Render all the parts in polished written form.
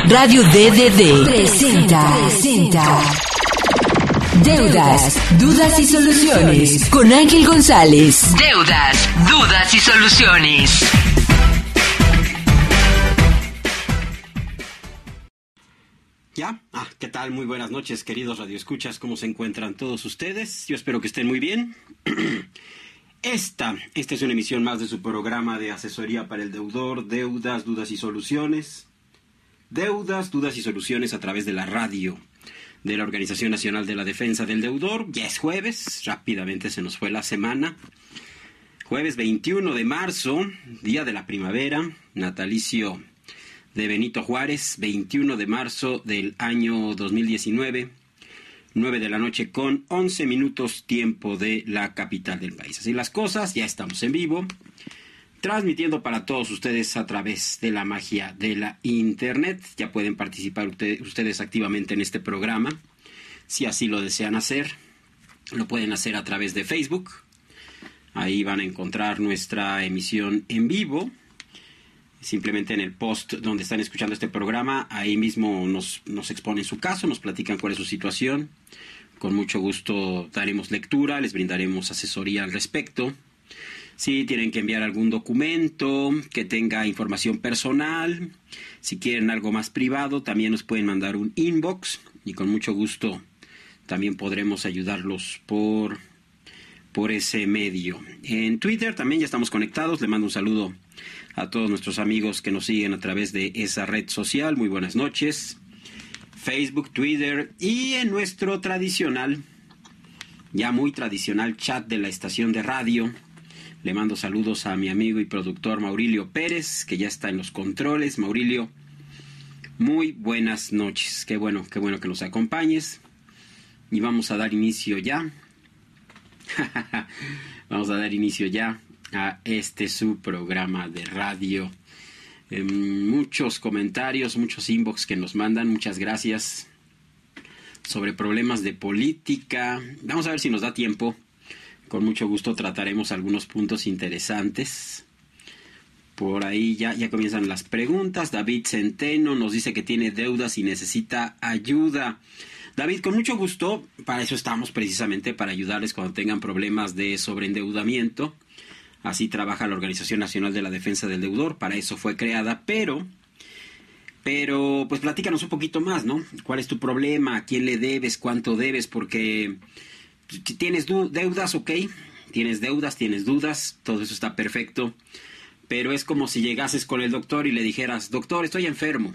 Radio DDD presenta Deudas, Dudas y Soluciones con Ángel González. Deudas, Dudas y Soluciones. ¿Ya? ¿Qué tal? Muy buenas noches, queridos radioescuchas. ¿Cómo se encuentran todos ustedes? Yo espero que estén muy bien. Esta es una emisión más de su programa de asesoría para el deudor, Deudas, Dudas y Soluciones. Deudas, Dudas y Soluciones a través de la radio de la Organización Nacional de la Defensa del Deudor. Ya es jueves, rápidamente se nos fue la semana. Jueves 21 de marzo, día de la primavera, natalicio de Benito Juárez, 21 de marzo del año 2019, 9 de la noche con 11 minutos tiempo de la capital del país. Así las cosas, ya estamos en vivo, transmitiendo para todos ustedes a través de la magia de la internet. Ya pueden participar ustedes activamente en este programa, si así lo desean hacer. Lo pueden hacer a través de Facebook. Ahí van a encontrar nuestra emisión en vivo. Simplemente en el post donde están escuchando este programa, ahí mismo nos exponen su caso, nos platican cuál es su situación. Con mucho gusto daremos lectura, les brindaremos asesoría al respecto. Si tienen que enviar algún documento que tenga información personal, si quieren algo más privado, también nos pueden mandar un inbox y con mucho gusto también podremos ayudarlos por ese medio. En Twitter también ya estamos conectados. Le mando un saludo a todos nuestros amigos que nos siguen a través de esa red social. Muy buenas noches. Facebook, Twitter y en nuestro tradicional, ya muy tradicional chat de la estación de radio. Le mando saludos a mi amigo y productor Maurilio Pérez, que ya está en los controles. Maurilio, muy buenas noches. Qué bueno que nos acompañes. Y vamos a dar inicio ya. Vamos a dar inicio ya a su programa de radio. Muchos comentarios, muchos inbox que nos mandan, muchas gracias, sobre problemas de política. Vamos a ver si nos da tiempo. Con mucho gusto trataremos algunos puntos interesantes. Por ahí ya comienzan las preguntas. David Centeno nos dice que tiene deudas y necesita ayuda. David, con mucho gusto, para eso estamos precisamente, para ayudarles cuando tengan problemas de sobreendeudamiento. Así trabaja la Organización Nacional de la Defensa del Deudor, para eso fue creada, pero pues platícanos un poquito más, ¿no? ¿Cuál es tu problema? ¿A quién le debes? ¿Cuánto debes? Porque tienes deudas, ok, tienes deudas, tienes dudas, todo eso está perfecto, pero es como si llegases con el doctor y le dijeras, doctor, estoy enfermo.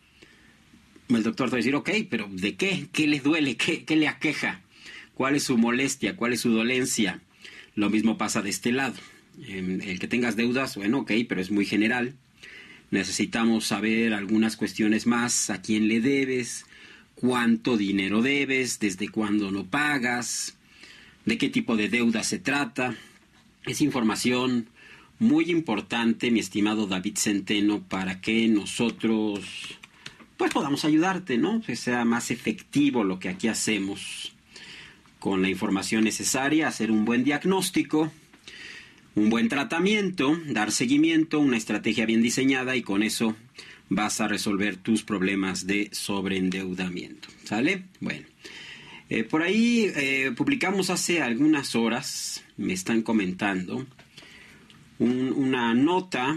El doctor te va a decir, ok, pero ¿de qué? ¿Qué le duele? ¿Qué le aqueja? ¿Cuál es su molestia? ¿Cuál es su dolencia? Lo mismo pasa de este lado. El que tengas deudas, bueno, ok, pero es muy general. Necesitamos saber algunas cuestiones más. ¿A quién le debes? ¿Cuánto dinero debes? ¿Desde cuándo no pagas? ¿De qué tipo de deuda se trata? Es información muy importante, mi estimado David Centeno, para que nosotros pues podamos ayudarte, ¿no? Que sea más efectivo lo que aquí hacemos, con la información necesaria, hacer un buen diagnóstico, un buen tratamiento, dar seguimiento, una estrategia bien diseñada, y con eso vas a resolver tus problemas de sobreendeudamiento. ¿Sale? Bueno, por ahí publicamos hace algunas horas, me están comentando, una nota,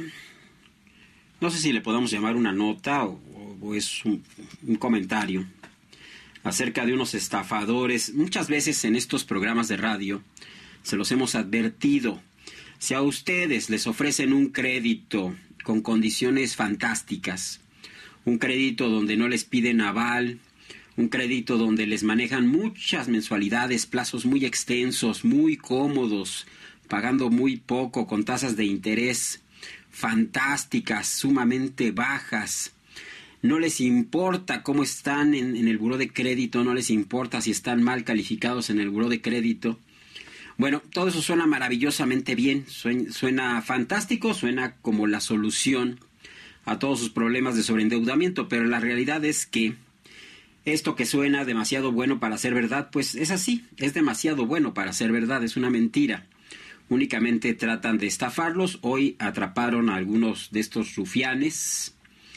no sé si le podemos llamar una nota o es un comentario acerca de unos estafadores. Muchas veces en estos programas de radio se los hemos advertido. Si a ustedes les ofrecen un crédito con condiciones fantásticas, un crédito donde no les piden aval, un crédito donde les manejan muchas mensualidades, plazos muy extensos, muy cómodos, pagando muy poco, con tasas de interés fantásticas, sumamente bajas, no les importa cómo están en el buró de crédito, no les importa si están mal calificados en el buró de crédito. Bueno, todo eso suena maravillosamente bien, suena fantástico, suena como la solución a todos sus problemas de sobreendeudamiento, pero la realidad es que esto que suena demasiado bueno para ser verdad, pues es así, es demasiado bueno para ser verdad, es una mentira. Únicamente tratan de estafarlos. Hoy atraparon a algunos de estos rufianes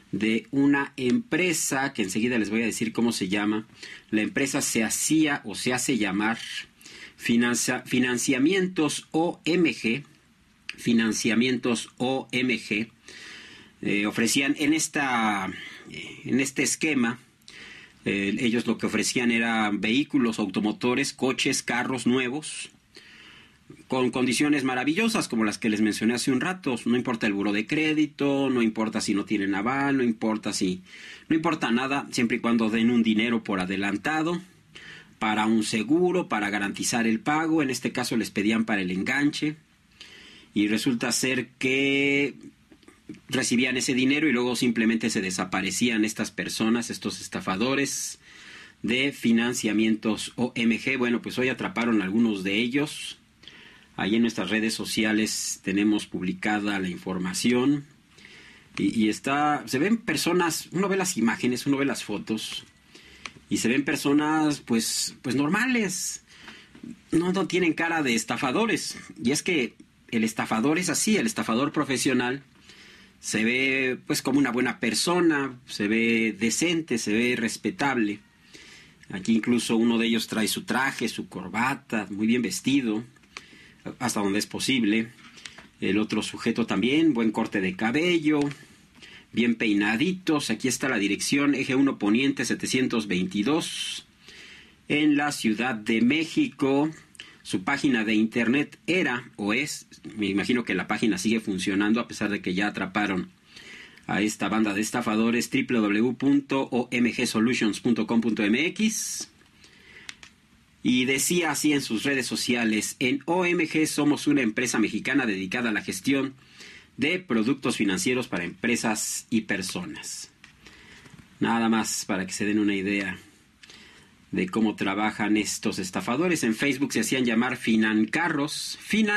de una empresa que enseguida les voy a decir cómo se llama. La empresa se hacía o se hace llamar Financiamientos OMG. Financiamientos OMG. Ofrecían en este esquema, ellos lo que ofrecían eran vehículos automotores, coches, carros nuevos, con condiciones maravillosas como las que les mencioné hace un rato. No importa el buró de crédito, no importa si no tienen aval, no importa nada, siempre y cuando den un dinero por adelantado para un seguro, para garantizar el pago. En este caso les pedían para el enganche, y resulta ser que recibían ese dinero y luego simplemente se desaparecían estas personas, estos estafadores de Financiamientos OMG. Bueno, pues hoy atraparon a algunos de ellos. Ahí en nuestras redes sociales tenemos publicada la información y se ven personas, uno ve las imágenes, uno ve las fotos y se ven personas pues normales, no tienen cara de estafadores. Y es que el estafador es así, el estafador profesional se ve pues como una buena persona, se ve decente, se ve respetable. Aquí incluso uno de ellos trae su traje, su corbata, muy bien vestido, hasta donde es posible. El otro sujeto también, buen corte de cabello, bien peinaditos. Aquí está la dirección: Eje 1 Poniente 722, en la Ciudad de México. Su página de internet era, o es, me imagino que la página sigue funcionando a pesar de que ya atraparon a esta banda de estafadores, www.omgsolutions.com.mx. Y decía así en sus redes sociales: en OMG somos una empresa mexicana dedicada a la gestión de productos financieros para empresas y personas. Nada más para que se den una idea de cómo trabajan estos estafadores. En Facebook se hacían llamar Financarros.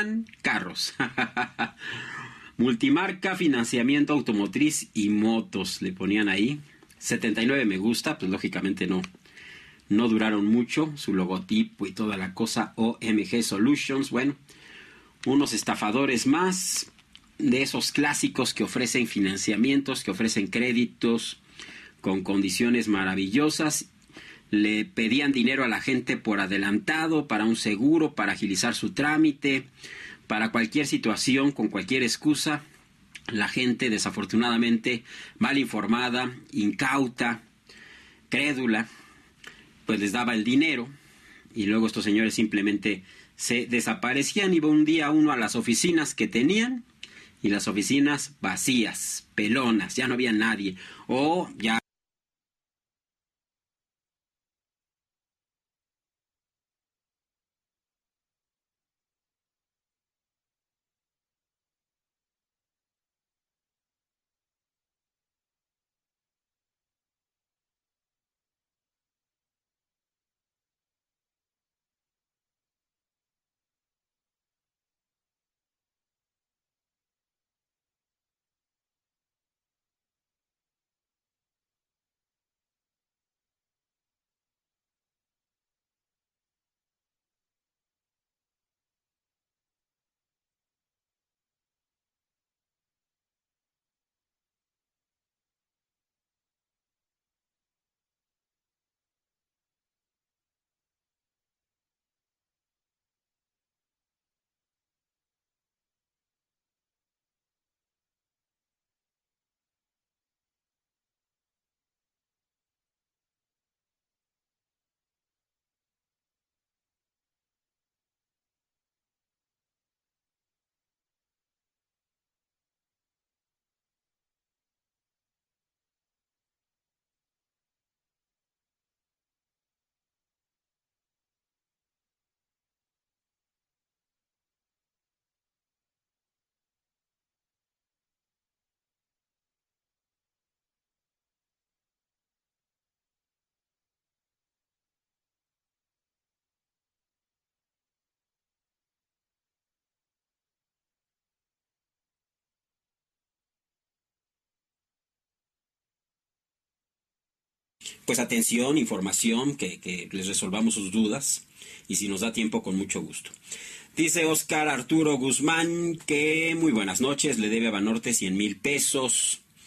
Multimarca, financiamiento automotriz y motos, le ponían ahí. 79 me gusta, pues lógicamente no duraron mucho, su logotipo y toda la cosa. OMG Solutions. Bueno, unos estafadores más de esos clásicos que ofrecen financiamientos, que ofrecen créditos con condiciones maravillosas. Le pedían dinero a la gente por adelantado, para un seguro, para agilizar su trámite, para cualquier situación, con cualquier excusa. La gente, desafortunadamente, mal informada, incauta, crédula, pues les daba el dinero y luego estos señores simplemente se desaparecían. Iba un día uno a las oficinas que tenían y las oficinas vacías, pelonas, ya no había nadie, o ya pues atención, información, que les resolvamos sus dudas, y si nos da tiempo, con mucho gusto. Dice Oscar Arturo Guzmán que muy buenas noches, le debe a Banorte 100,000 pesos.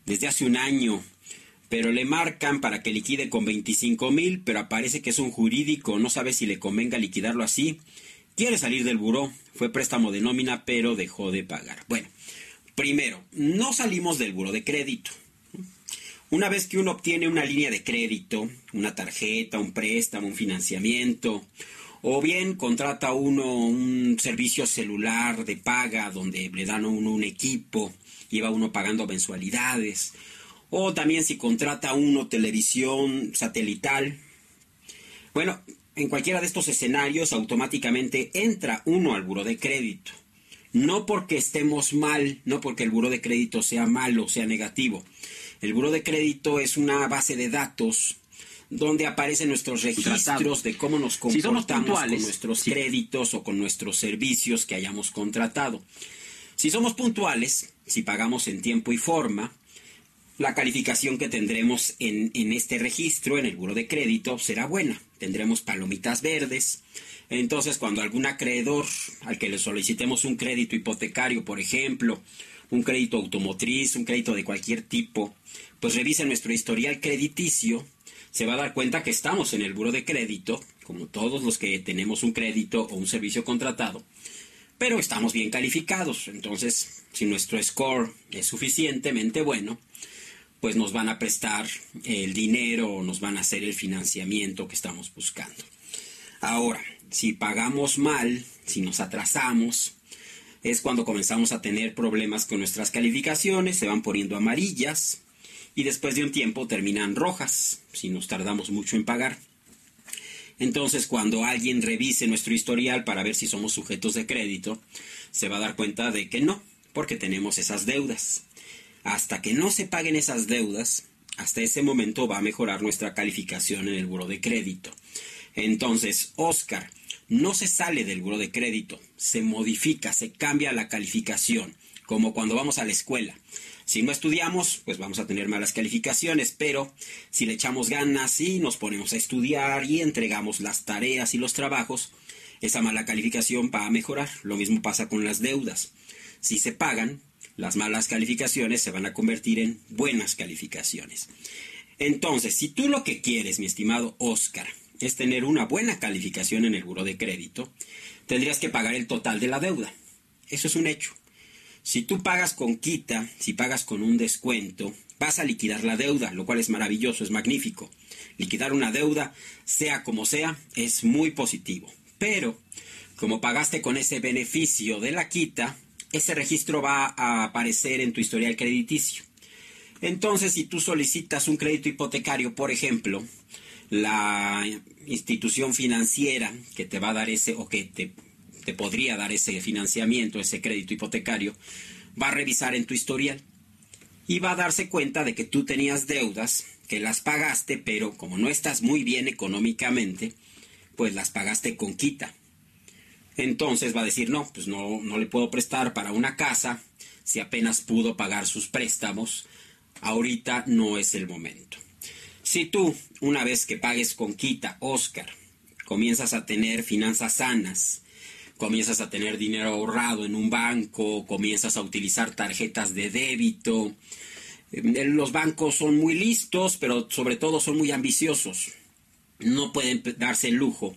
desde hace un año, pero le marcan para que liquide con 25,000, pero aparece que es un jurídico, no sabe si le convenga liquidarlo así. Quiere salir del buró, fue préstamo de nómina, pero dejó de pagar. Bueno, primero, no salimos del buró de crédito. Una vez que uno obtiene una línea de crédito, una tarjeta, un préstamo, un financiamiento, o bien contrata uno un servicio celular de paga donde le dan a uno un equipo, lleva uno pagando mensualidades, o también si contrata uno televisión satelital. Bueno, en cualquiera de estos escenarios automáticamente entra uno al buró de crédito. No porque estemos mal, no porque el buró de crédito sea malo, sea negativo. El buró de crédito es una base de datos donde aparecen nuestros registros de cómo nos comportamos con nuestros créditos o con nuestros servicios que hayamos contratado. Si somos puntuales, si pagamos en tiempo y forma, la calificación que tendremos en este registro, en el buró de crédito, será buena. Tendremos palomitas verdes. Entonces, cuando algún acreedor al que le solicitemos un crédito hipotecario, por ejemplo, un crédito automotriz, un crédito de cualquier tipo, pues revise nuestro historial crediticio, se va a dar cuenta que estamos en el buró de crédito, como todos los que tenemos un crédito o un servicio contratado, pero estamos bien calificados. Entonces, si nuestro score es suficientemente bueno, pues nos van a prestar el dinero o nos van a hacer el financiamiento que estamos buscando. Ahora, si pagamos mal, si nos atrasamos, es cuando comenzamos a tener problemas con nuestras calificaciones, se van poniendo amarillas y después de un tiempo terminan rojas, si nos tardamos mucho en pagar. Entonces, cuando alguien revise nuestro historial para ver si somos sujetos de crédito, se va a dar cuenta de que no, porque tenemos esas deudas. Hasta que no se paguen esas deudas, hasta ese momento va a mejorar nuestra calificación en el buró de crédito. Entonces, Oscar no se sale del buró de crédito, se modifica, se cambia la calificación, como cuando vamos a la escuela. Si no estudiamos, pues vamos a tener malas calificaciones, pero si le echamos ganas y nos ponemos a estudiar y entregamos las tareas y los trabajos, esa mala calificación va a mejorar. Lo mismo pasa con las deudas. Si se pagan, las malas calificaciones se van a convertir en buenas calificaciones. Entonces, si tú lo que quieres, mi estimado Oscar, es tener una buena calificación en el buró de crédito, tendrías que pagar el total de la deuda. Eso es un hecho. Si tú pagas con quita, si pagas con un descuento, vas a liquidar la deuda, lo cual es maravilloso, es magnífico. Liquidar una deuda, sea como sea, es muy positivo. Pero, como pagaste con ese beneficio de la quita, ese registro va a aparecer en tu historial crediticio. Entonces, si tú solicitas un crédito hipotecario, por ejemplo, la institución financiera que te va a dar ese, o que te podría dar ese financiamiento, ese crédito hipotecario, va a revisar en tu historial y va a darse cuenta de que tú tenías deudas, que las pagaste, pero como no estás muy bien económicamente, pues las pagaste con quita. Entonces va a decir, no, pues no le puedo prestar para una casa si apenas pudo pagar sus préstamos. Ahorita no es el momento. Si tú, una vez que pagues con quita, Oscar, comienzas a tener finanzas sanas, comienzas a tener dinero ahorrado en un banco, comienzas a utilizar tarjetas de débito. Los bancos son muy listos, pero sobre todo son muy ambiciosos. No pueden darse el lujo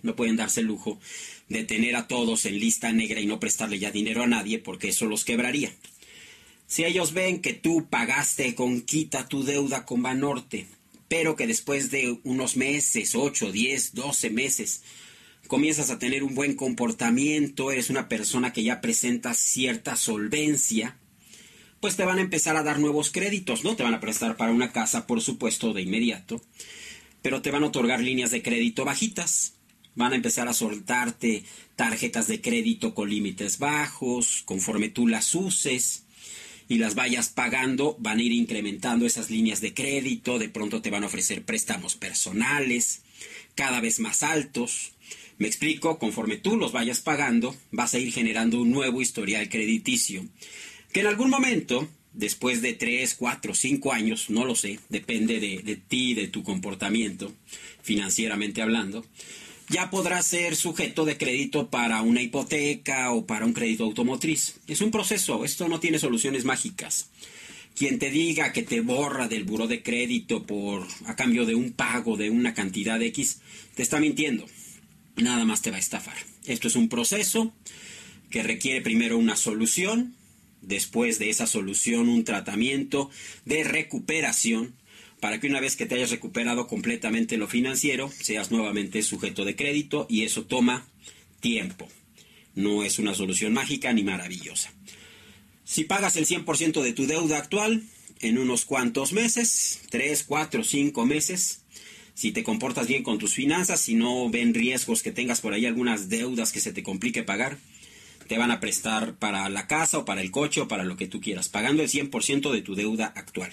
de tener a todos en lista negra y no prestarle ya dinero a nadie, porque eso los quebraría. Si ellos ven que tú pagaste con quita tu deuda con Banorte, pero que después de unos meses, 8, 10, 12 meses, comienzas a tener un buen comportamiento, eres una persona que ya presenta cierta solvencia, pues te van a empezar a dar nuevos créditos, ¿no? Te van a prestar para una casa, por supuesto, de inmediato, pero te van a otorgar líneas de crédito bajitas. Van a empezar a soltarte tarjetas de crédito con límites bajos, conforme tú las uses y las vayas pagando, van a ir incrementando esas líneas de crédito, de pronto te van a ofrecer préstamos personales, cada vez más altos. Me explico, conforme tú los vayas pagando, vas a ir generando un nuevo historial crediticio, que en algún momento, después de 3, 4, 5 años, no lo sé, depende de ti, de tu comportamiento, financieramente hablando, ya podrás ser sujeto de crédito para una hipoteca o para un crédito automotriz. Es un proceso, esto no tiene soluciones mágicas. Quien te diga que te borra del buró de crédito a cambio de un pago de una cantidad X, te está mintiendo. Nada más te va a estafar. Esto es un proceso que requiere primero una solución, después de esa solución un tratamiento de recuperación, para que una vez que te hayas recuperado completamente lo financiero, seas nuevamente sujeto de crédito, y eso toma tiempo. No es una solución mágica ni maravillosa. Si pagas el 100% de tu deuda actual en unos cuantos meses, 3, 4, 5 meses, si te comportas bien con tus finanzas, si no ven riesgos que tengas por ahí algunas deudas que se te complique pagar, te van a prestar para la casa o para el coche o para lo que tú quieras, pagando el 100% de tu deuda actual.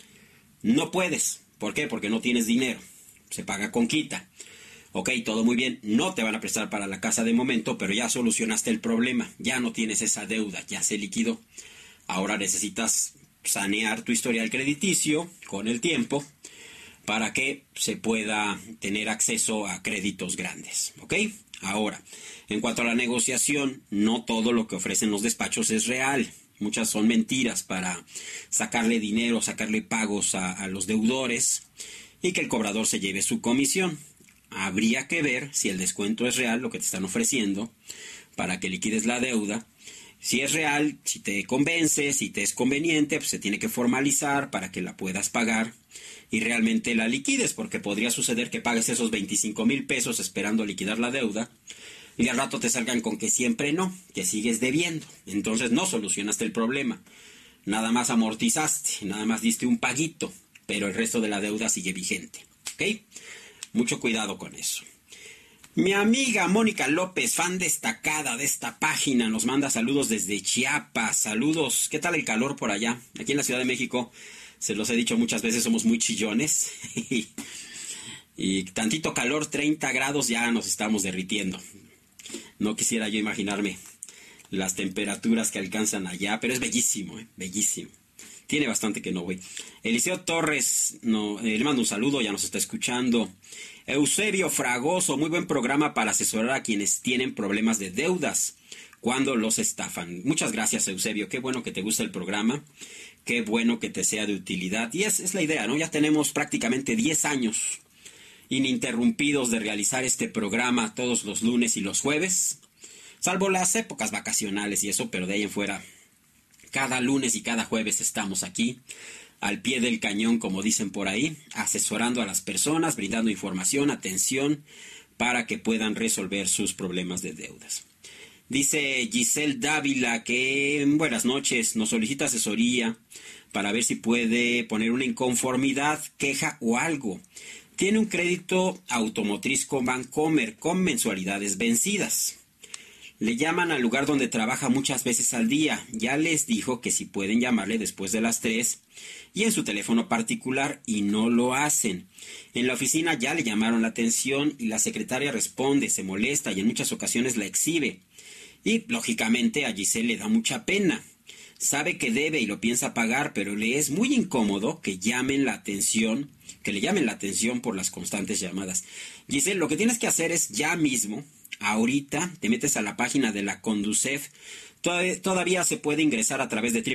No puedes. ¿Por qué? Porque no tienes dinero. Se paga con quita. Ok, todo muy bien. No te van a prestar para la casa de momento, pero ya solucionaste el problema. Ya no tienes esa deuda, ya se liquidó. Ahora necesitas sanear tu historial crediticio con el tiempo para que se pueda tener acceso a créditos grandes. ¿Ok? Ahora, en cuanto a la negociación, no todo lo que ofrecen los despachos es real. Muchas son mentiras para sacarle dinero, sacarle pagos a los deudores y que el cobrador se lleve su comisión. Habría que ver si el descuento es real, lo que te están ofreciendo, para que liquides la deuda. Si es real, si te convence, si te es conveniente, pues se tiene que formalizar para que la puedas pagar y realmente la liquides, porque podría suceder que pagues esos 25,000 pesos esperando liquidar la deuda y al rato te salgan con que siempre no, que sigues debiendo. Entonces no solucionaste el problema, nada más amortizaste, nada más diste un paguito, pero el resto de la deuda sigue vigente. ¿Ok? Mucho cuidado con eso. Mi amiga Mónica López, fan destacada de esta página, nos manda saludos desde Chiapas. Saludos. ¿Qué tal el calor por allá? Aquí en la Ciudad de México, se los he dicho muchas veces, somos muy chillones. Y tantito calor, 30 grados, ya nos estamos derritiendo. No quisiera yo imaginarme las temperaturas que alcanzan allá, pero es bellísimo, bellísimo. Tiene bastante que no voy. Eliseo Torres, le mando un saludo, ya nos está escuchando. Eusebio Fragoso, muy buen programa para asesorar a quienes tienen problemas de deudas cuando los estafan. Muchas gracias, Eusebio, qué bueno que te gusta el programa, qué bueno que te sea de utilidad. Y es la idea, ¿no? Ya tenemos prácticamente 10 años ininterrumpidos de realizar este programa todos los lunes y los jueves, salvo las épocas vacacionales y eso, pero de ahí en fuera, cada lunes y cada jueves estamos aquí, al pie del cañón, como dicen por ahí, asesorando a las personas, brindando información, atención, para que puedan resolver sus problemas de deudas. Dice Giselle Dávila que, buenas noches, nos solicita asesoría para ver si puede poner una inconformidad, queja o algo. Tiene un crédito automotriz con Bancomer con mensualidades vencidas. Le llaman al lugar donde trabaja muchas veces al día. Ya les dijo que si pueden llamarle después de las 3 y en su teléfono particular y no lo hacen. En la oficina ya le llamaron la atención y la secretaria responde, se molesta y en muchas ocasiones la exhibe. Y lógicamente a Giselle le da mucha pena. Sabe que debe y lo piensa pagar, pero le es muy incómodo que le llamen la atención por las constantes llamadas. Giselle, lo que tienes que hacer es ya mismo, ahorita, te metes a la página de la Conducef. Todavía se puede ingresar a través de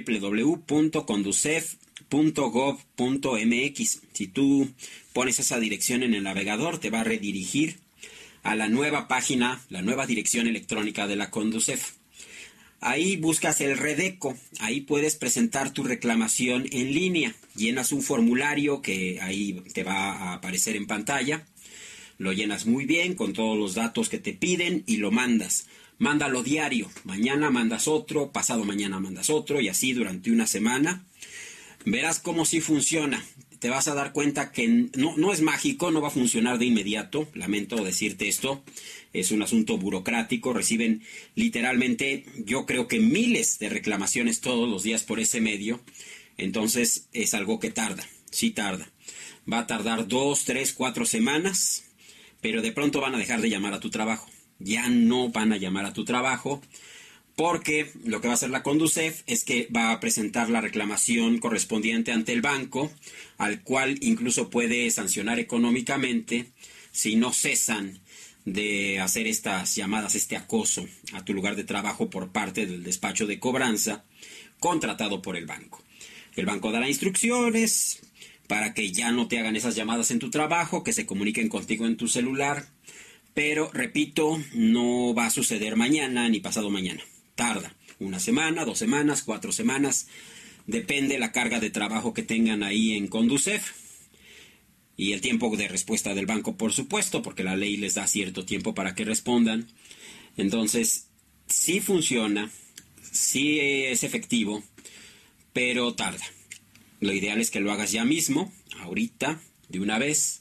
www.conducef.gov.mx. Si tú pones esa dirección en el navegador, te va a redirigir a la nueva página, la nueva dirección electrónica de la Conducef. Ahí buscas el Redeco, ahí puedes presentar tu reclamación en línea, llenas un formulario que ahí te va a aparecer en pantalla, lo llenas muy bien con todos los datos que te piden y lo mandas. Mándalo diario, mañana mandas otro, pasado mañana mandas otro y así durante una semana. Verás cómo sí funciona. Te vas a dar cuenta que no es mágico, no va a funcionar de inmediato. Lamento decirte esto, es un asunto burocrático. Reciben literalmente, yo creo que miles de reclamaciones todos los días por ese medio. Entonces es algo que tarda, sí tarda. Va a tardar 2, 3, 4 semanas, pero de pronto van a dejar de llamar a tu trabajo. Ya no van a llamar a tu trabajo, porque lo que va a hacer la Conducef es que va a presentar la reclamación correspondiente ante el banco, al cual incluso puede sancionar económicamente si no cesan de hacer estas llamadas, este acoso a tu lugar de trabajo por parte del despacho de cobranza contratado por el banco. El banco dará instrucciones para que ya no te hagan esas llamadas en tu trabajo, que se comuniquen contigo en tu celular. Pero, repito, no va a suceder mañana ni pasado mañana. Tarda 1 semana, 2 semanas, 4 semanas. Depende la carga de trabajo que tengan ahí en Conducef. Y el tiempo de respuesta del banco, por supuesto, porque la ley les da cierto tiempo para que respondan. Entonces, sí funciona, sí es efectivo, pero tarda. Lo ideal es que lo hagas ya mismo, ahorita, de una vez.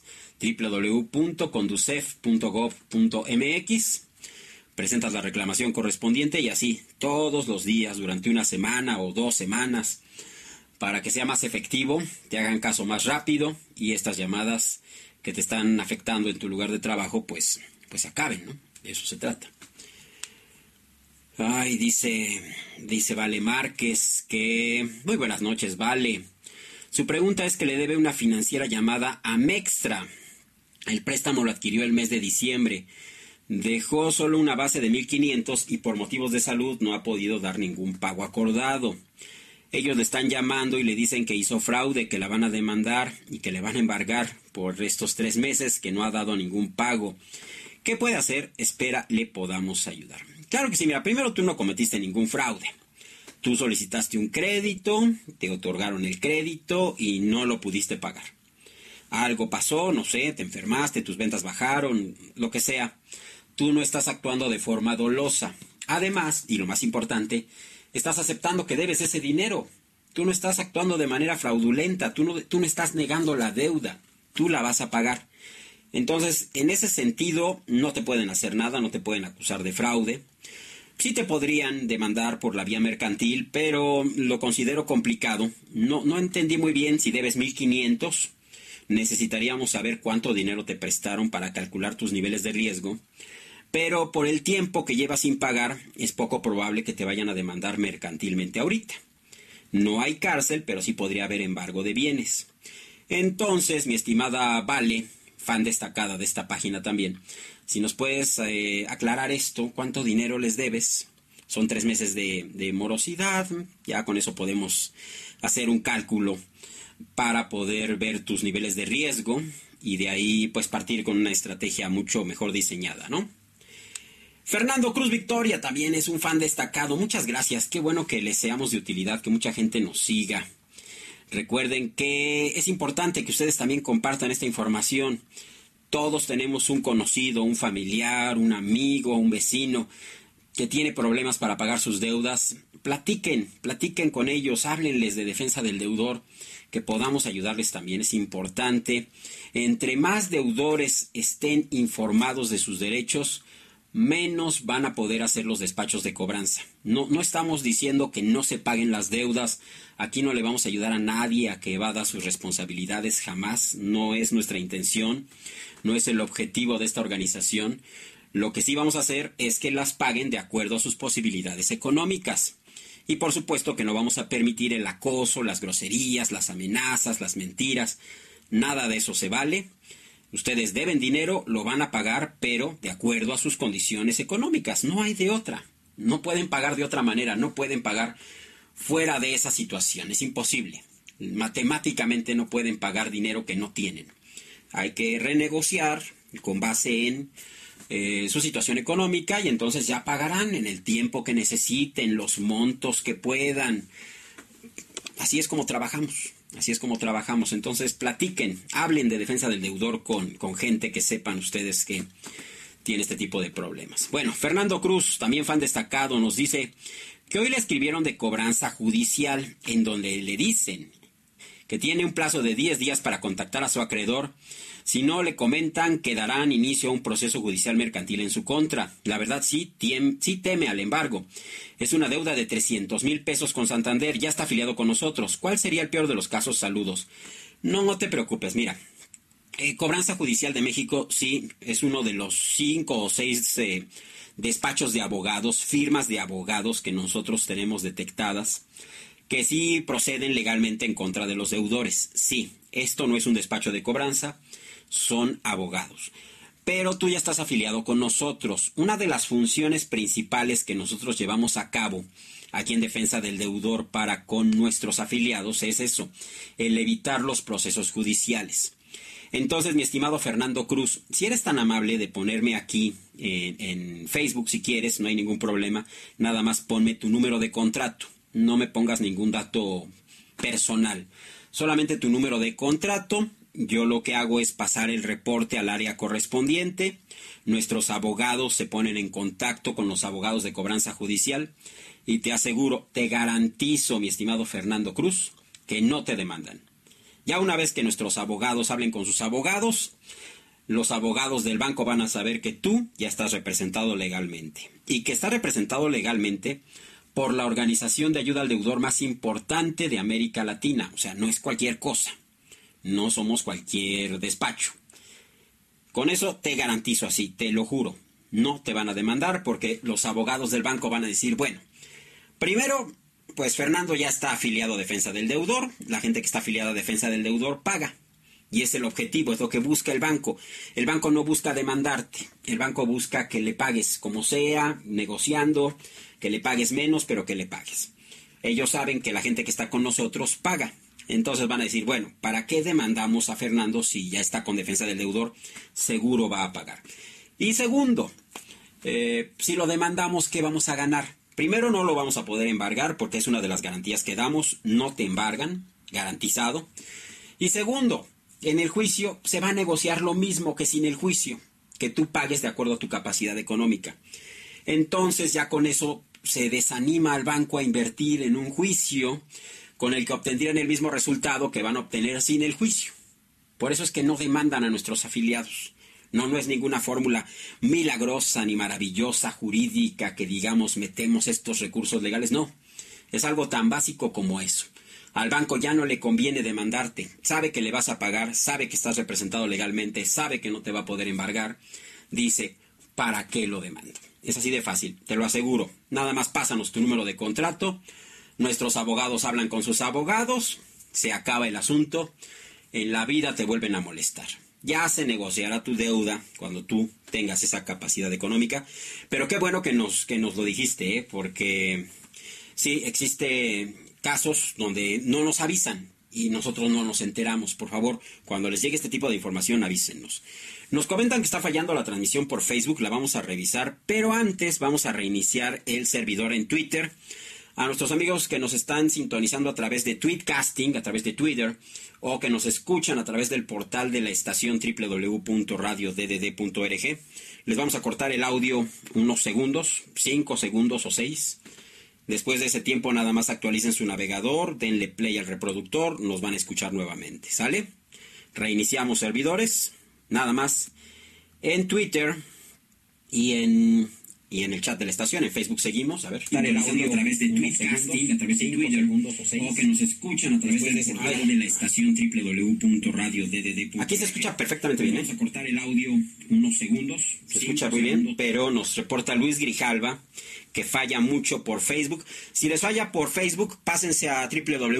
www.conducef.gov.mx. Presentas la reclamación correspondiente y así todos los días durante 1 semana o 2 semanas, para que sea más efectivo, te hagan caso más rápido y estas llamadas que te están afectando en tu lugar de trabajo pues acaben, ¿no? De eso se trata. Ay, dice Vale Márquez que... Muy buenas noches, Vale. Su pregunta es que le debe una financiera llamada Amextra. El préstamo lo adquirió el mes de diciembre. Dejó solo una base de 1,500 y por motivos de salud no ha podido dar ningún pago acordado. Ellos le están llamando y le dicen que hizo fraude, que la van a demandar y que le van a embargar por estos 3 meses que no ha dado ningún pago. ¿Qué puede hacer? Espera, le podamos ayudar. Claro que sí, mira, primero tú no cometiste ningún fraude. Tú solicitaste un crédito, te otorgaron el crédito y no lo pudiste pagar. Algo pasó, no sé, te enfermaste, tus ventas bajaron, lo que sea. Tú no estás actuando de forma dolosa. Además, y lo más importante, estás aceptando que debes ese dinero. Tú no estás actuando de manera fraudulenta, tú no estás negando la deuda, tú la vas a pagar. Entonces, en ese sentido, no te pueden hacer nada, no te pueden acusar de fraude. Sí te podrían demandar por la vía mercantil, pero lo considero complicado. No entendí muy bien si debes 1,500. Necesitaríamos saber cuánto dinero te prestaron para calcular tus niveles de riesgo. Pero por el tiempo que llevas sin pagar, es poco probable que te vayan a demandar mercantilmente ahorita. No hay cárcel, pero sí podría haber embargo de bienes. Entonces, mi estimada Vale, fan destacada de esta página también, si nos puedes aclarar esto, ¿cuánto dinero les debes? Son 3 meses de morosidad, ya con eso podemos hacer un cálculo para poder ver tus niveles de riesgo y de ahí pues partir con una estrategia mucho mejor diseñada, ¿no? Fernando Cruz Victoria también es un fan destacado. Muchas gracias. Qué bueno que les seamos de utilidad, que mucha gente nos siga. Recuerden que es importante que ustedes también compartan esta información. Todos tenemos un conocido, un familiar, un amigo, un vecino que tiene problemas para pagar sus deudas. Platiquen con ellos, háblenles de defensa del deudor, que podamos ayudarles también. Es importante. Entre más deudores estén informados de sus derechos, menos van a poder hacer los despachos de cobranza. No estamos diciendo que no se paguen las deudas. Aquí no le vamos a ayudar a nadie a que evada sus responsabilidades, jamás. No es nuestra intención, no es el objetivo de esta organización. Lo que sí vamos a hacer es que las paguen de acuerdo a sus posibilidades económicas. Y por supuesto que no vamos a permitir el acoso, las groserías, las amenazas, las mentiras. Nada de eso se vale. Ustedes deben dinero, lo van a pagar, pero de acuerdo a sus condiciones económicas. No hay de otra. No pueden pagar de otra manera, no pueden pagar fuera de esa situación. Es imposible. Matemáticamente no pueden pagar dinero que no tienen. Hay que renegociar con base en su situación económica y entonces ya pagarán en el tiempo que necesiten, los montos que puedan. Así es como trabajamos. Entonces platiquen, hablen de defensa del deudor con gente que sepan ustedes que tiene este tipo de problemas. Bueno, Fernando Cruz, también fan destacado, nos dice que hoy le escribieron de cobranza judicial en donde le dicen que tiene un plazo de 10 días para contactar a su acreedor. Si no le comentan que darán inicio a un proceso judicial mercantil en su contra. La verdad sí teme al embargo. Es una deuda de 300,000 pesos con Santander. Ya está afiliado con nosotros. ¿Cuál sería el peor de los casos? Saludos. No te preocupes. Mira, Cobranza Judicial de México sí es uno de los 5 o 6 despachos de abogados, firmas de abogados que nosotros tenemos detectadas, que sí proceden legalmente en contra de los deudores. Sí, esto no es un despacho de cobranza, son abogados. Pero tú ya estás afiliado con nosotros. Una de las funciones principales que nosotros llevamos a cabo aquí en Defensa del Deudor para con nuestros afiliados es eso, el evitar los procesos judiciales. Entonces, mi estimado Fernando Cruz, si eres tan amable de ponerme aquí en Facebook, si quieres, no hay ningún problema, nada más ponme tu número de contrato, no me pongas ningún dato personal, solamente tu número de contrato. Yo lo que hago es pasar el reporte al área correspondiente, nuestros abogados se ponen en contacto con los abogados de cobranza judicial y te aseguro, te garantizo, mi estimado Fernando Cruz, que no te demandan. Ya una vez que nuestros abogados hablen con sus abogados, los abogados del banco van a saber que tú ya estás representado legalmente. Y que estás representado legalmente por la organización de ayuda al deudor más importante de América Latina. O sea, no es cualquier cosa. No somos cualquier despacho. Con eso te garantizo así, te lo juro. No te van a demandar porque los abogados del banco van a decir, bueno, primero, pues Fernando ya está afiliado a Defensa del Deudor. La gente que está afiliada a Defensa del Deudor paga. Y es el objetivo, es lo que busca el banco. El banco no busca demandarte. El banco busca que le pagues como sea, negociando, que le pagues menos, pero que le pagues. Ellos saben que la gente que está con nosotros paga. Entonces van a decir, bueno, ¿para qué demandamos a Fernando si ya está con Defensa del Deudor? Seguro va a pagar. Y segundo, si lo demandamos, ¿qué vamos a ganar? Primero, no lo vamos a poder embargar porque es una de las garantías que damos. No te embargan, garantizado. Y segundo, en el juicio se va a negociar lo mismo que sin el juicio, que tú pagues de acuerdo a tu capacidad económica. Entonces ya con eso se desanima al banco a invertir en un juicio con el que obtendrían el mismo resultado que van a obtener sin el juicio. Por eso es que no demandan a nuestros afiliados. No es ninguna fórmula milagrosa ni maravillosa jurídica que digamos metemos estos recursos legales. No, es algo tan básico como eso. Al banco ya no le conviene demandarte. Sabe que le vas a pagar, sabe que estás representado legalmente, sabe que no te va a poder embargar. Dice, ¿para qué lo demando? Es así de fácil, te lo aseguro. Nada más pásanos tu número de contrato. Nuestros abogados hablan con sus abogados. Se acaba el asunto. En la vida te vuelven a molestar. Ya se negociará tu deuda cuando tú tengas esa capacidad económica. Pero qué bueno que nos lo dijiste, porque sí, existe casos donde no nos avisan y nosotros no nos enteramos. Por favor, cuando les llegue este tipo de información, avísennos. Nos comentan que está fallando la transmisión por Facebook, la vamos a revisar, pero antes vamos a reiniciar el servidor en Twitter. A nuestros amigos que nos están sintonizando a través de Tweetcasting, a través de Twitter, o que nos escuchan a través del portal de la estación www.radioddd.org, les vamos a cortar el audio unos segundos, 5 segundos o 6. Después de ese tiempo nada más actualicen su navegador, denle play al reproductor, nos van a escuchar nuevamente, ¿sale? Reiniciamos servidores, nada más en Twitter y en el chat de la estación. En Facebook seguimos, a ver, el audio a través de Tweetcasting, a través de Twitter, o que nos escuchan a través del portal de la estación www.radioddd.org. Aquí se escucha perfectamente bien. Vamos a cortar el audio unos segundos. Se escucha muy bien, pero nos reporta Luis Grijalva que falla mucho por Facebook. Si les falla por Facebook, pásense a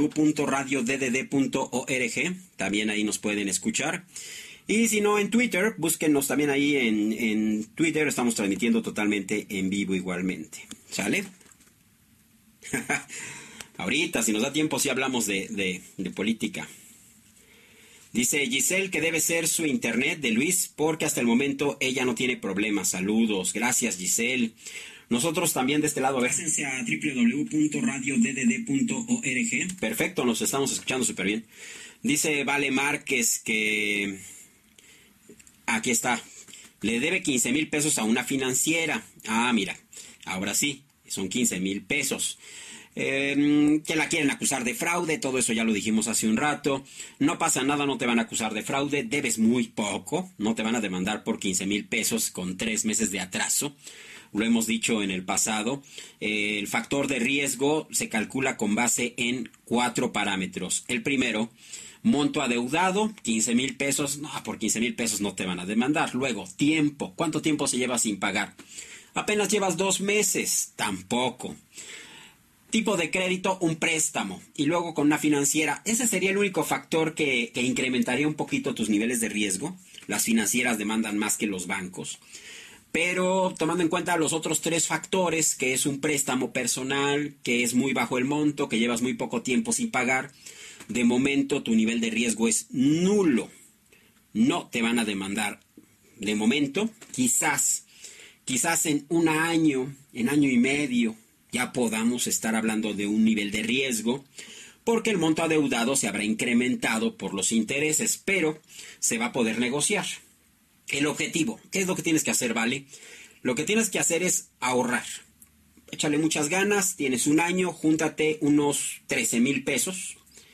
www.radioddd.org. También ahí nos pueden escuchar. Y si no, en Twitter, búsquenos también ahí en Twitter. Estamos transmitiendo totalmente en vivo igualmente. ¿Sale? Ahorita, si nos da tiempo, sí hablamos de política. Dice Giselle que debe ser su internet de Luis, porque hasta el momento ella no tiene problemas. Saludos. Gracias, Giselle. Nosotros también de este lado, a ver. Pásense a www.radioddd.org. Perfecto, nos estamos escuchando súper bien. Dice Vale Márquez que... Aquí está. Le debe 15,000 pesos a una financiera. Ah, mira. Ahora sí. Son 15,000 pesos. Que la quieren acusar de fraude. Todo eso ya lo dijimos hace un rato. No pasa nada, no te van a acusar de fraude. Debes muy poco. No te van a demandar por 15,000 pesos con 3 meses de atraso. Lo hemos dicho en el pasado. El factor de riesgo se calcula con base en 4 parámetros. El primero... monto adeudado, 15,000 pesos. No, por 15,000 pesos no te van a demandar. Luego, tiempo. ¿Cuánto tiempo se lleva sin pagar? Apenas llevas 2 meses. Tampoco. Tipo de crédito, un préstamo. Y luego con una financiera. Ese sería el único factor que incrementaría un poquito tus niveles de riesgo. Las financieras demandan más que los bancos. Pero tomando en cuenta los otros 3 factores, que es un préstamo personal, que es muy bajo el monto, que llevas muy poco tiempo sin pagar, de momento tu nivel de riesgo es nulo. No te van a demandar. De momento, quizás en un año, en año y medio, ya podamos estar hablando de un nivel de riesgo, porque el monto adeudado se habrá incrementado por los intereses, pero se va a poder negociar. El objetivo, ¿qué es lo que tienes que hacer, vale? Lo que tienes que hacer es ahorrar. Échale muchas ganas, tienes un año, júntate unos 13,000 pesos.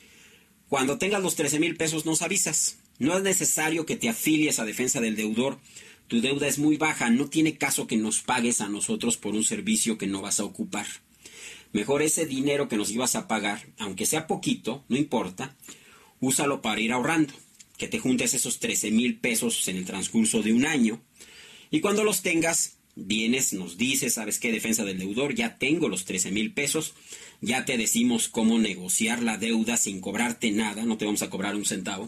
Cuando tengas los 13,000 pesos nos avisas. No es necesario que te afilies a Defensa del Deudor. Tu deuda es muy baja, no tiene caso que nos pagues a nosotros por un servicio que no vas a ocupar. Mejor ese dinero que nos ibas a pagar, aunque sea poquito, no importa, úsalo para ir ahorrando. Que te juntes esos 13,000 pesos en el transcurso de un año. Y cuando los tengas, vienes, nos dices, ¿sabes qué? Defensa del Deudor, ya tengo los 13,000 pesos. Ya te decimos cómo negociar la deuda sin cobrarte nada, no te vamos a cobrar un centavo,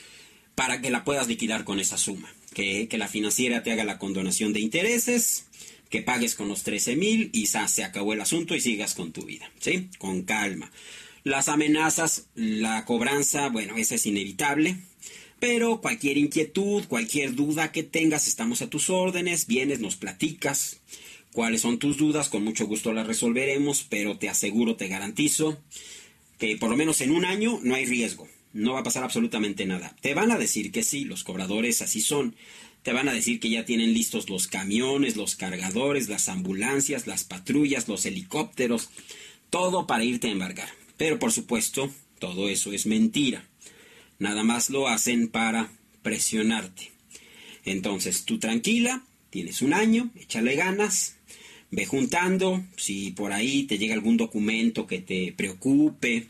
para que la puedas liquidar con esa suma. Que la financiera te haga la condonación de intereses, que pagues con los 13,000 y se acabó el asunto y sigas con tu vida, ¿sí? Con calma. Las amenazas, la cobranza, bueno, esa es inevitable. Pero cualquier inquietud, cualquier duda que tengas, estamos a tus órdenes, vienes, nos platicas cuáles son tus dudas, con mucho gusto las resolveremos, pero te aseguro, te garantizo, que por lo menos en un año no hay riesgo, no va a pasar absolutamente nada. Te van a decir que sí, los cobradores así son, te van a decir que ya tienen listos los camiones, los cargadores, las ambulancias, las patrullas, los helicópteros, todo para irte a embargar. Pero por supuesto, todo eso es mentira. Nada más lo hacen para presionarte. Entonces, tú tranquila, tienes un año, échale ganas, ve juntando, si por ahí te llega algún documento que te preocupe,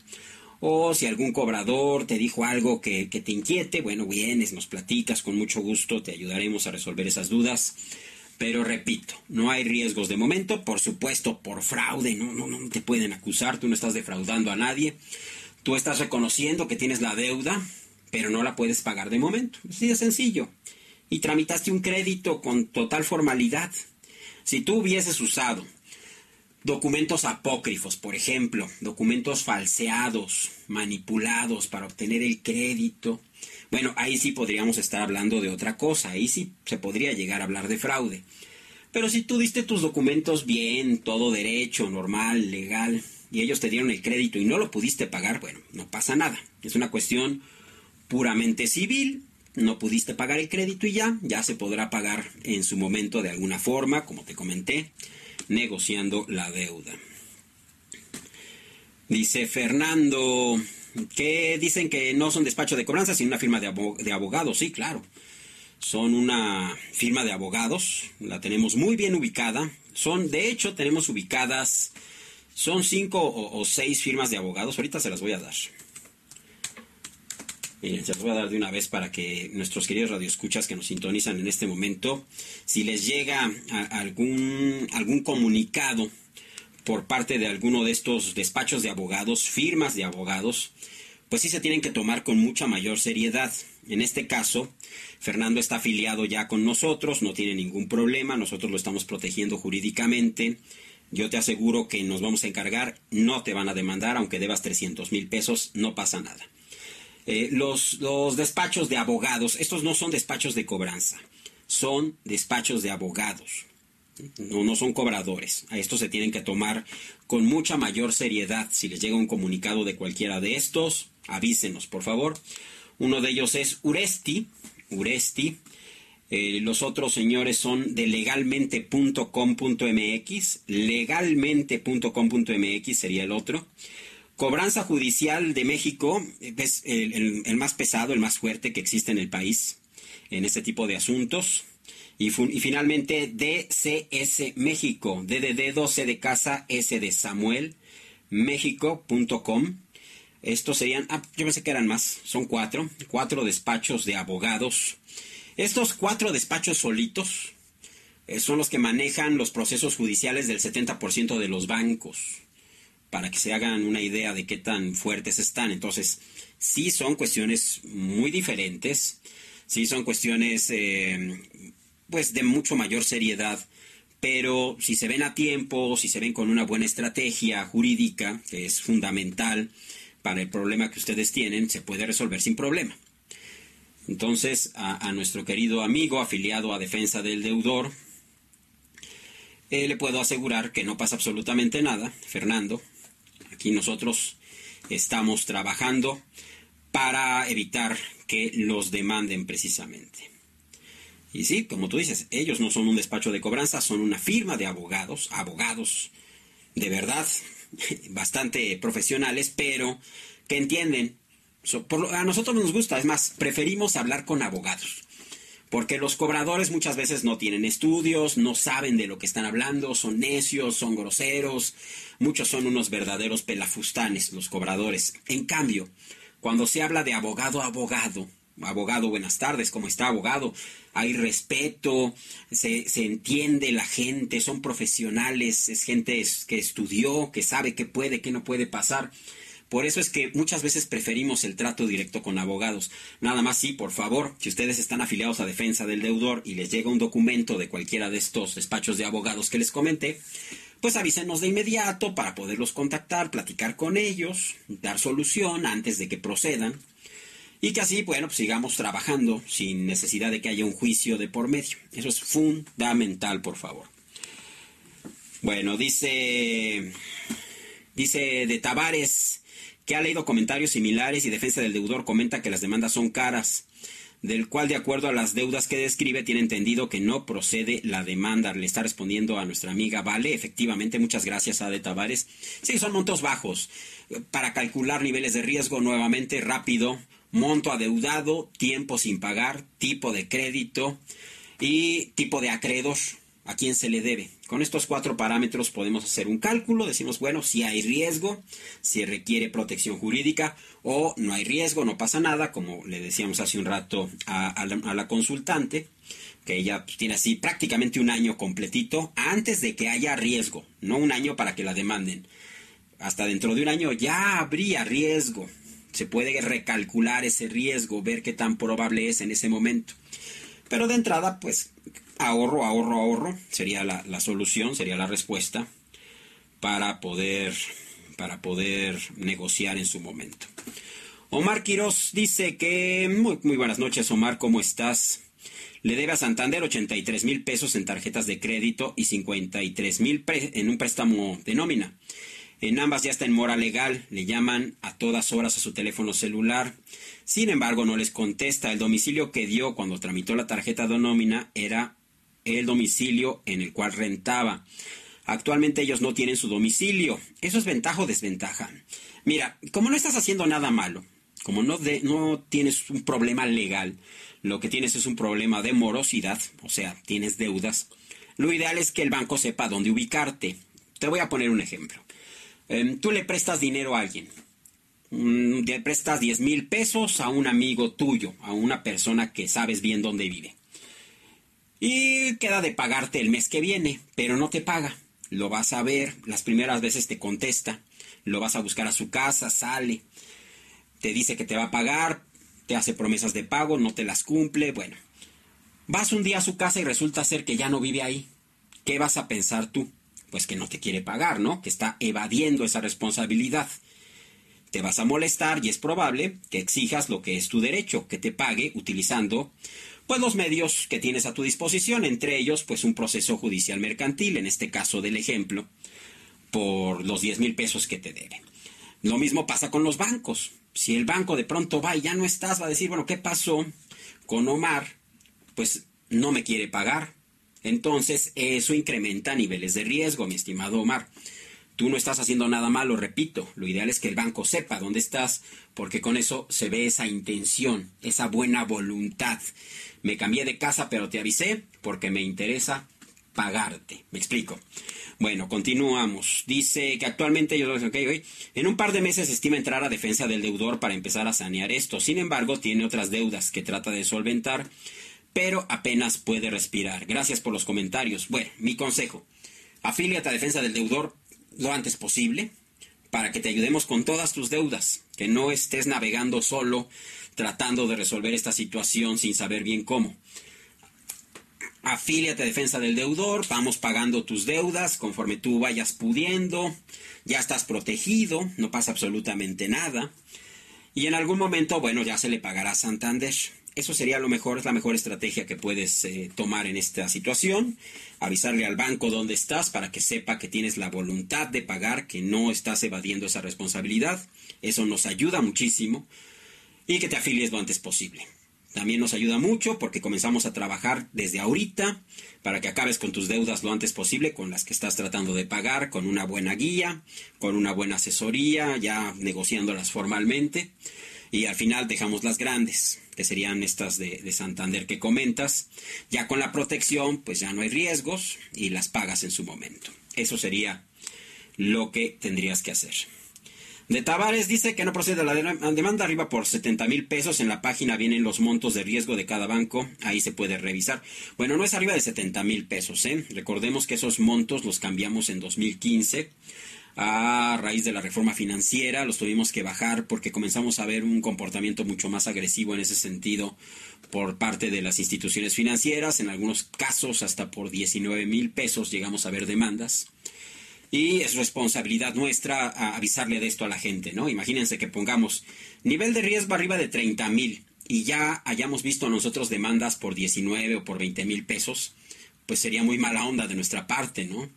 o si algún cobrador te dijo algo que te inquiete, bueno, vienes, nos platicas, con mucho gusto te ayudaremos a resolver esas dudas. Pero repito, no hay riesgos de momento, por supuesto, por fraude, no te pueden acusar, tú no estás defraudando a nadie. Tú estás reconociendo que tienes la deuda, pero no la puedes pagar de momento. Así de sencillo. Y tramitaste un crédito con total formalidad. Si tú hubieses usado documentos apócrifos, por ejemplo, documentos falseados, manipulados para obtener el crédito, bueno, ahí sí podríamos estar hablando de otra cosa. Ahí sí se podría llegar a hablar de fraude. Pero si tú diste tus documentos bien, todo derecho, normal, legal, y ellos te dieron el crédito y no lo pudiste pagar, bueno, no pasa nada. Es una cuestión puramente civil, no pudiste pagar el crédito y ya se podrá pagar en su momento de alguna forma, como te comenté, negociando la deuda. Dice Fernando, que dicen que no son despacho de cobranza, sino una firma de abogados. Sí, claro. Son una firma de abogados, la tenemos muy bien ubicada. De hecho, tenemos ubicadas, son 5 o 6 firmas de abogados. Ahorita se las voy a dar. Miren, se las voy a dar de una vez para que nuestros queridos radioescuchas que nos sintonizan en este momento, si les llega algún comunicado por parte de alguno de estos despachos de abogados, firmas de abogados, pues sí se tienen que tomar con mucha mayor seriedad. En este caso, Fernando está afiliado ya con nosotros, no tiene ningún problema, nosotros lo estamos protegiendo jurídicamente. Yo te aseguro que nos vamos a encargar, no te van a demandar, aunque debas 300,000 pesos, no pasa nada. Los despachos de abogados, estos no son despachos de cobranza, son despachos de abogados. No son cobradores. A estos se tienen que tomar con mucha mayor seriedad. Si les llega un comunicado de cualquiera de estos, avísenos, por favor. Uno de ellos es Uresti. Los otros señores son de legalmente.com.mx. Legalmente.com.mx sería el otro. Cobranza Judicial de México es el más pesado, el más fuerte que existe en el país en este tipo de asuntos. Y finalmente DCS México, D de dedo, C de casa, S de Samuel, México.com. Estos serían, yo pensé que eran más, son 4 despachos de abogados. Estos 4 despachos solitos son los que manejan los procesos judiciales del 70% de los bancos, para que se hagan una idea de qué tan fuertes están. Entonces, sí son cuestiones muy diferentes, sí son cuestiones pues de mucho mayor seriedad. Pero si se ven a tiempo, si se ven con una buena estrategia jurídica, que es fundamental para el problema que ustedes tienen, se puede resolver sin problema. Entonces, a nuestro querido amigo afiliado a Defensa del Deudor, le puedo asegurar que no pasa absolutamente nada, Fernando. Aquí nosotros estamos trabajando para evitar que los demanden precisamente. Y sí, como tú dices, ellos no son un despacho de cobranza, son una firma de abogados de verdad, bastante profesionales, pero que entienden. A nosotros nos gusta, es más, preferimos hablar con abogados, porque los cobradores muchas veces no tienen estudios, no saben de lo que están hablando, son necios, son groseros, muchos son unos verdaderos pelafustanes los cobradores. En cambio, cuando se habla de abogado, buenas tardes, ¿cómo está, abogado? Hay respeto, se entiende la gente, son profesionales, es gente que estudió, que sabe qué puede, qué no puede pasar. Por eso es que muchas veces preferimos el trato directo con abogados. Nada más sí, por favor, si ustedes están afiliados a Defensa del Deudor y les llega un documento de cualquiera de estos despachos de abogados que les comenté, pues avísenos de inmediato para poderlos contactar, platicar con ellos, dar solución antes de que procedan. Y que así, bueno, pues sigamos trabajando sin necesidad de que haya un juicio de por medio. Eso es fundamental, por favor. Bueno, dice de Tavares que ha leído comentarios similares y Defensa del Deudor comenta que las demandas son caras, del cual, de acuerdo a las deudas que describe, tiene entendido que no procede la demanda. Le está respondiendo a nuestra amiga Vale. Efectivamente, muchas gracias a de Tavares. Sí, son montos bajos. Para calcular niveles de riesgo, nuevamente, rápido, monto adeudado, tiempo sin pagar, tipo de crédito y tipo de acreedor, a quién se le debe. Con estos 4 parámetros podemos hacer un cálculo, decimos, bueno, si hay riesgo, si requiere protección jurídica o no hay riesgo, no pasa nada, como le decíamos hace un rato a la consultante, que ella tiene así prácticamente un año completito antes de que haya riesgo, no un año para que la demanden. Hasta dentro de un año ya habría riesgo. Se puede recalcular ese riesgo, ver qué tan probable es en ese momento. Pero de entrada, pues, ahorro, sería la solución, sería la respuesta para poder negociar en su momento. Omar Quiroz dice que, muy buenas noches, Omar, ¿cómo estás? Le debe a Santander 83,000 pesos en tarjetas de crédito y 53,000 en un préstamo de nómina. En ambas ya está en mora legal, le llaman a todas horas a su teléfono celular. Sin embargo, no les contesta. El domicilio que dio cuando tramitó la tarjeta de nómina era el domicilio en el cual rentaba. Actualmente ellos no tienen su domicilio. ¿Eso es ventaja o desventaja? Mira, como no estás haciendo nada malo, como no tienes un problema legal, lo que tienes es un problema de morosidad, o sea, tienes deudas, lo ideal es que el banco sepa dónde ubicarte. Te voy a poner un ejemplo. Tú le prestas dinero a alguien, le prestas 10,000 pesos a un amigo tuyo, a una persona que sabes bien dónde vive. Y queda de pagarte el mes que viene, pero no te paga. Lo vas a ver, las primeras veces te contesta, lo vas a buscar a su casa, sale, te dice que te va a pagar, te hace promesas de pago, no te las cumple, bueno. Vas un día a su casa y resulta ser que ya no vive ahí. ¿Qué vas a pensar tú? Pues que no te quiere pagar, ¿no? Que está evadiendo esa responsabilidad. Te vas a molestar y es probable que exijas lo que es tu derecho, que te pague utilizando pues los medios que tienes a tu disposición, entre ellos pues un proceso judicial mercantil, en este caso del ejemplo, por los 10,000 pesos que te debe. Lo mismo pasa con los bancos. Si el banco de pronto va y ya no estás, va a decir, bueno, ¿qué pasó con Omar? Pues no me quiere pagar. Entonces, eso incrementa niveles de riesgo, mi estimado Omar. Tú no estás haciendo nada malo, repito. Lo ideal es que el banco sepa dónde estás, porque con eso se ve esa intención, esa buena voluntad. Me cambié de casa, pero te avisé porque me interesa pagarte. ¿Me explico? Bueno, continuamos. Dice que actualmente en un par de meses estima entrar a Defensa del Deudor para empezar a sanear esto. Sin embargo, tiene otras deudas que trata de solventar, pero apenas puede respirar. Gracias por los comentarios. Bueno, mi consejo, afíliate a Defensa del Deudor lo antes posible para que te ayudemos con todas tus deudas, que no estés navegando solo tratando de resolver esta situación sin saber bien cómo. afíliate a Defensa del Deudor, vamos pagando tus deudas conforme tú vayas pudiendo, ya estás protegido, no pasa absolutamente nada. Y en algún momento, bueno, ya se le pagará a Santander. Eso sería lo mejor, es la mejor estrategia que puedes tomar en esta situación. Avisarle al banco dónde estás para que sepa que tienes la voluntad de pagar, que no estás evadiendo esa responsabilidad. Eso nos ayuda muchísimo. Y que te afilies lo antes posible. También nos ayuda mucho porque comenzamos a trabajar desde ahorita para que acabes con tus deudas lo antes posible, con las que estás tratando de pagar, con una buena guía, con una buena asesoría, ya negociándolas formalmente. Y al final dejamos las grandes, que serían estas de Santander que comentas. Ya con la protección, pues ya no hay riesgos y las pagas en su momento. Eso sería lo que tendrías que hacer. De Tavares dice que no procede la demanda arriba por 70,000 pesos. En la página vienen los montos de riesgo de cada banco. Ahí se puede revisar. Bueno, no es arriba de 70,000 pesos, ¿eh? Recordemos que esos montos los cambiamos en 2015. A raíz de la reforma financiera los tuvimos que bajar porque comenzamos a ver un comportamiento mucho más agresivo en ese sentido por parte de las instituciones financieras. En algunos casos hasta por 19,000 pesos llegamos a ver demandas. Y es responsabilidad nuestra avisarle de esto a la gente, ¿no? Imagínense que pongamos nivel de riesgo arriba de 30,000 y ya hayamos visto nosotros demandas por 19 o por 20,000 pesos, pues sería muy mala onda de nuestra parte, ¿no?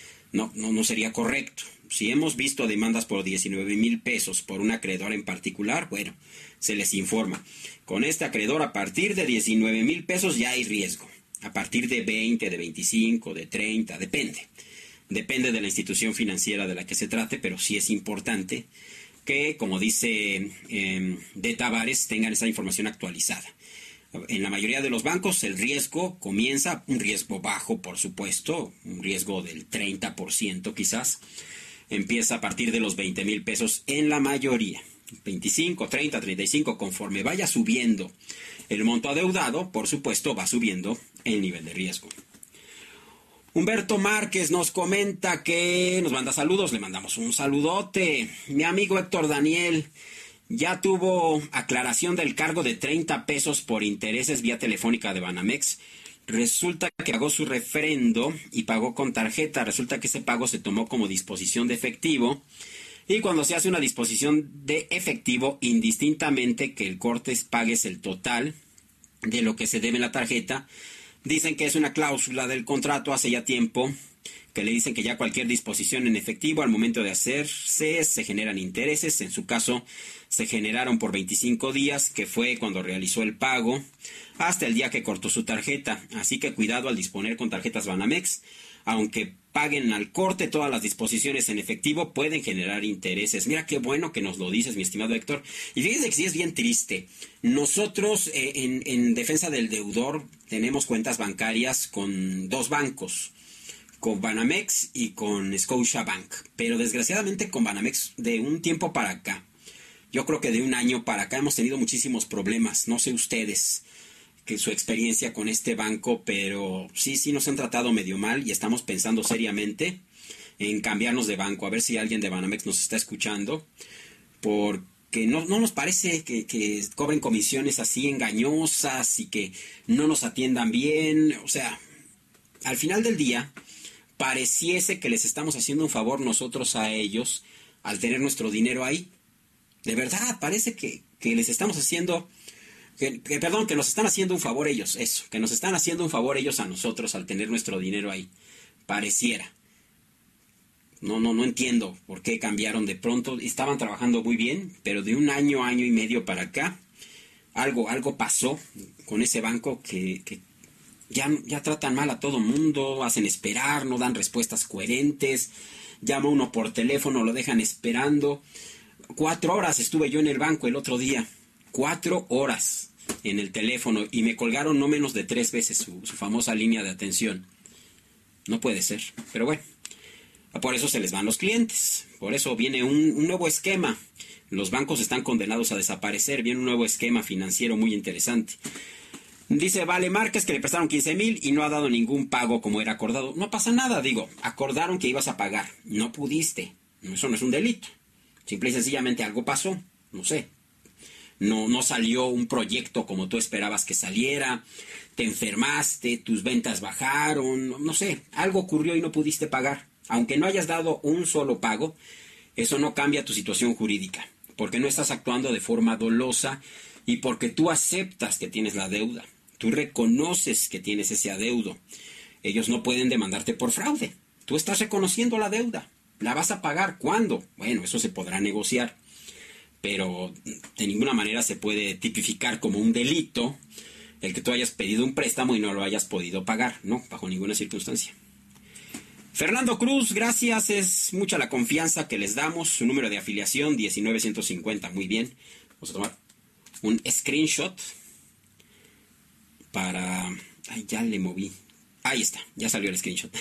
No sería correcto. Si hemos visto demandas por 19,000 pesos por un acreedor en particular, bueno, se les informa. Con este acreedor a partir de 19,000 pesos ya hay riesgo. A partir de 20, de 25, de 30, depende. Depende de la institución financiera de la que se trate, pero sí es importante que, como dice de Tavares, tengan esa información actualizada. En la mayoría de los bancos el riesgo comienza, un riesgo bajo por supuesto, un riesgo del 30% quizás, empieza a partir de los 20,000 pesos en la mayoría. 25, 30, 35, conforme vaya subiendo el monto adeudado, por supuesto va subiendo el nivel de riesgo. Humberto Márquez nos comenta que nos manda saludos, le mandamos un saludote. Mi amigo Héctor Daniel ya tuvo aclaración del cargo de 30 pesos por intereses vía telefónica de Banamex. Resulta que pagó su refrendo y pagó con tarjeta. Resulta que ese pago se tomó como disposición de efectivo. Y cuando se hace una disposición de efectivo, indistintamente que el corte pagues el total de lo que se debe en la tarjeta, dicen que es una cláusula del contrato hace ya tiempo, que le dicen que ya cualquier disposición en efectivo al momento de hacerse se generan intereses. En su caso se generaron por 25 días, que fue cuando realizó el pago, hasta el día que cortó su tarjeta. Así que cuidado al disponer con tarjetas Banamex. Aunque paguen al corte, todas las disposiciones en efectivo pueden generar intereses. Mira qué bueno que nos lo dices, mi estimado Héctor. Y fíjese que sí es bien triste. Nosotros en Defensa del Deudor tenemos cuentas bancarias con dos bancos, con Banamex y con Scotiabank. Pero desgraciadamente con Banamex de un tiempo para acá, yo creo que de un año para acá hemos tenido muchísimos problemas. No sé ustedes que su experiencia con este banco, pero sí nos han tratado medio mal y estamos pensando seriamente en cambiarnos de banco. A ver si alguien de Banamex nos está escuchando, porque no nos parece que cobren comisiones así engañosas y que no nos atiendan bien. O sea, al final del día pareciese que les estamos haciendo un favor nosotros a ellos al tener nuestro dinero ahí. De verdad, parece que les estamos haciendo... que nos están haciendo un favor ellos, eso, que nos están haciendo un favor ellos a nosotros al tener nuestro dinero ahí, pareciera. No entiendo por qué cambiaron de pronto. Estaban trabajando muy bien, pero de un año y medio para acá, algo pasó con ese banco que ya tratan mal a todo mundo, hacen esperar, no dan respuestas coherentes, llama uno por teléfono, lo dejan esperando. 4 horas estuve yo en el banco el otro día, 4 horas en el teléfono, y me colgaron no menos de 3 veces su famosa línea de atención. No puede ser, pero bueno, por eso se les van los clientes, por eso viene un nuevo esquema. Los bancos están condenados a desaparecer, viene un nuevo esquema financiero muy interesante. Dice Vale Márquez que le prestaron 15,000 y no ha dado ningún pago como era acordado. No pasa nada, acordaron que ibas a pagar, no pudiste, eso no es un delito, simple y sencillamente algo pasó, no sé. no salió un proyecto como tú esperabas que saliera, te enfermaste, tus ventas bajaron, no sé, algo ocurrió y no pudiste pagar. Aunque no hayas dado un solo pago, eso no cambia tu situación jurídica, porque no estás actuando de forma dolosa y porque tú aceptas que tienes la deuda. Tú reconoces que tienes ese adeudo. Ellos no pueden demandarte por fraude. Tú estás reconociendo la deuda. ¿La vas a pagar? ¿Cuándo? Bueno, eso se podrá negociar. Pero de ninguna manera se puede tipificar como un delito el que tú hayas pedido un préstamo y no lo hayas podido pagar. No, bajo ninguna circunstancia. Fernando Cruz, gracias. Es mucha la confianza que les damos. Su número de afiliación, 19150. Muy bien. Vamos a tomar un screenshot para... Ay, ya le moví. Ahí está, ya salió el screenshot.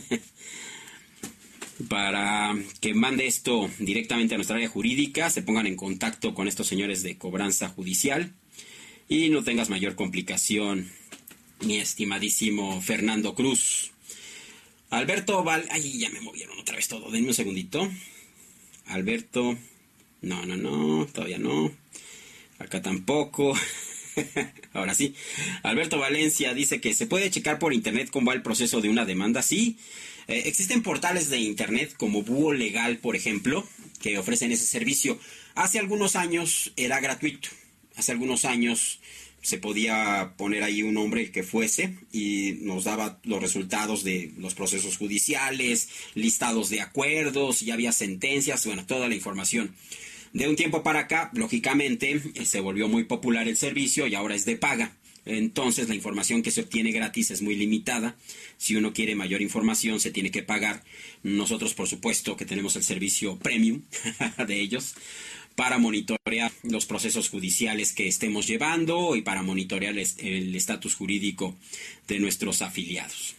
Para que mande esto directamente a nuestra área jurídica, se pongan en contacto con estos señores de cobranza judicial y no tengas mayor complicación, mi estimadísimo Fernando Cruz. Alberto Ay, ya me movieron otra vez todo, denme un segundito. Alberto... No, todavía no. Acá tampoco. Ahora sí. Alberto Valencia dice que se puede checar por internet cómo va el proceso de una demanda. Sí, existen portales de internet como Búho Legal, por ejemplo, que ofrecen ese servicio. Hace algunos años era gratuito. Hace algunos años se podía poner ahí un nombre que fuese y nos daba los resultados de los procesos judiciales, listados de acuerdos, ya había sentencias, bueno, toda la información. De un tiempo para acá, lógicamente, se volvió muy popular el servicio y ahora es de paga. Entonces, la información que se obtiene gratis es muy limitada. Si uno quiere mayor información, se tiene que pagar. Nosotros, por supuesto, que tenemos el servicio premium de ellos para monitorear los procesos judiciales que estemos llevando y para monitorear el estatus jurídico de nuestros afiliados.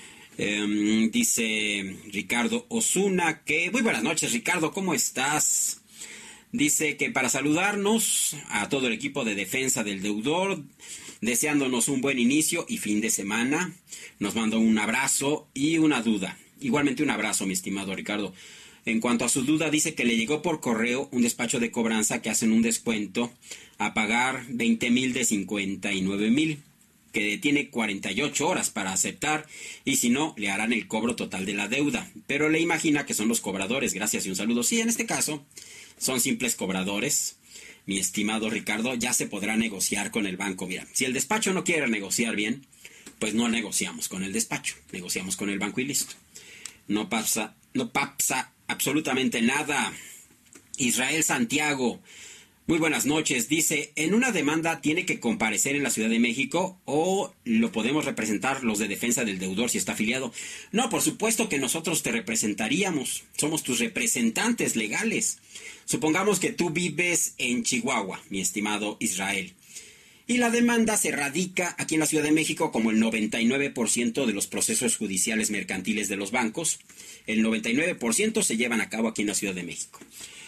Dice Ricardo Osuna que... Muy buenas noches, Ricardo, ¿cómo estás? Dice que para saludarnos a todo el equipo de defensa del deudor, deseándonos un buen inicio y fin de semana, nos mandó un abrazo y una duda. Igualmente un abrazo, mi estimado Ricardo. En cuanto a su duda, dice que le llegó por correo un despacho de cobranza que hacen un descuento a pagar 20,000 de 59,000, que tiene 48 horas para aceptar y si no, le harán el cobro total de la deuda. Pero le imagina que son los cobradores. Gracias y un saludo. Sí, en este caso... son simples cobradores, mi estimado Ricardo, ya se podrá negociar con el banco. Mira, si el despacho no quiere negociar bien, pues no negociamos con el despacho, negociamos con el banco y listo. No pasa absolutamente nada. Israel Santiago, muy buenas noches. Dice, en una demanda tiene que comparecer en la Ciudad de México o lo podemos representar los de defensa del deudor si está afiliado. No, por supuesto que nosotros te representaríamos. Somos tus representantes legales. Supongamos que tú vives en Chihuahua, mi estimado Israel. Y la demanda se radica aquí en la Ciudad de México como el 99% de los procesos judiciales mercantiles de los bancos. El 99% se llevan a cabo aquí en la Ciudad de México.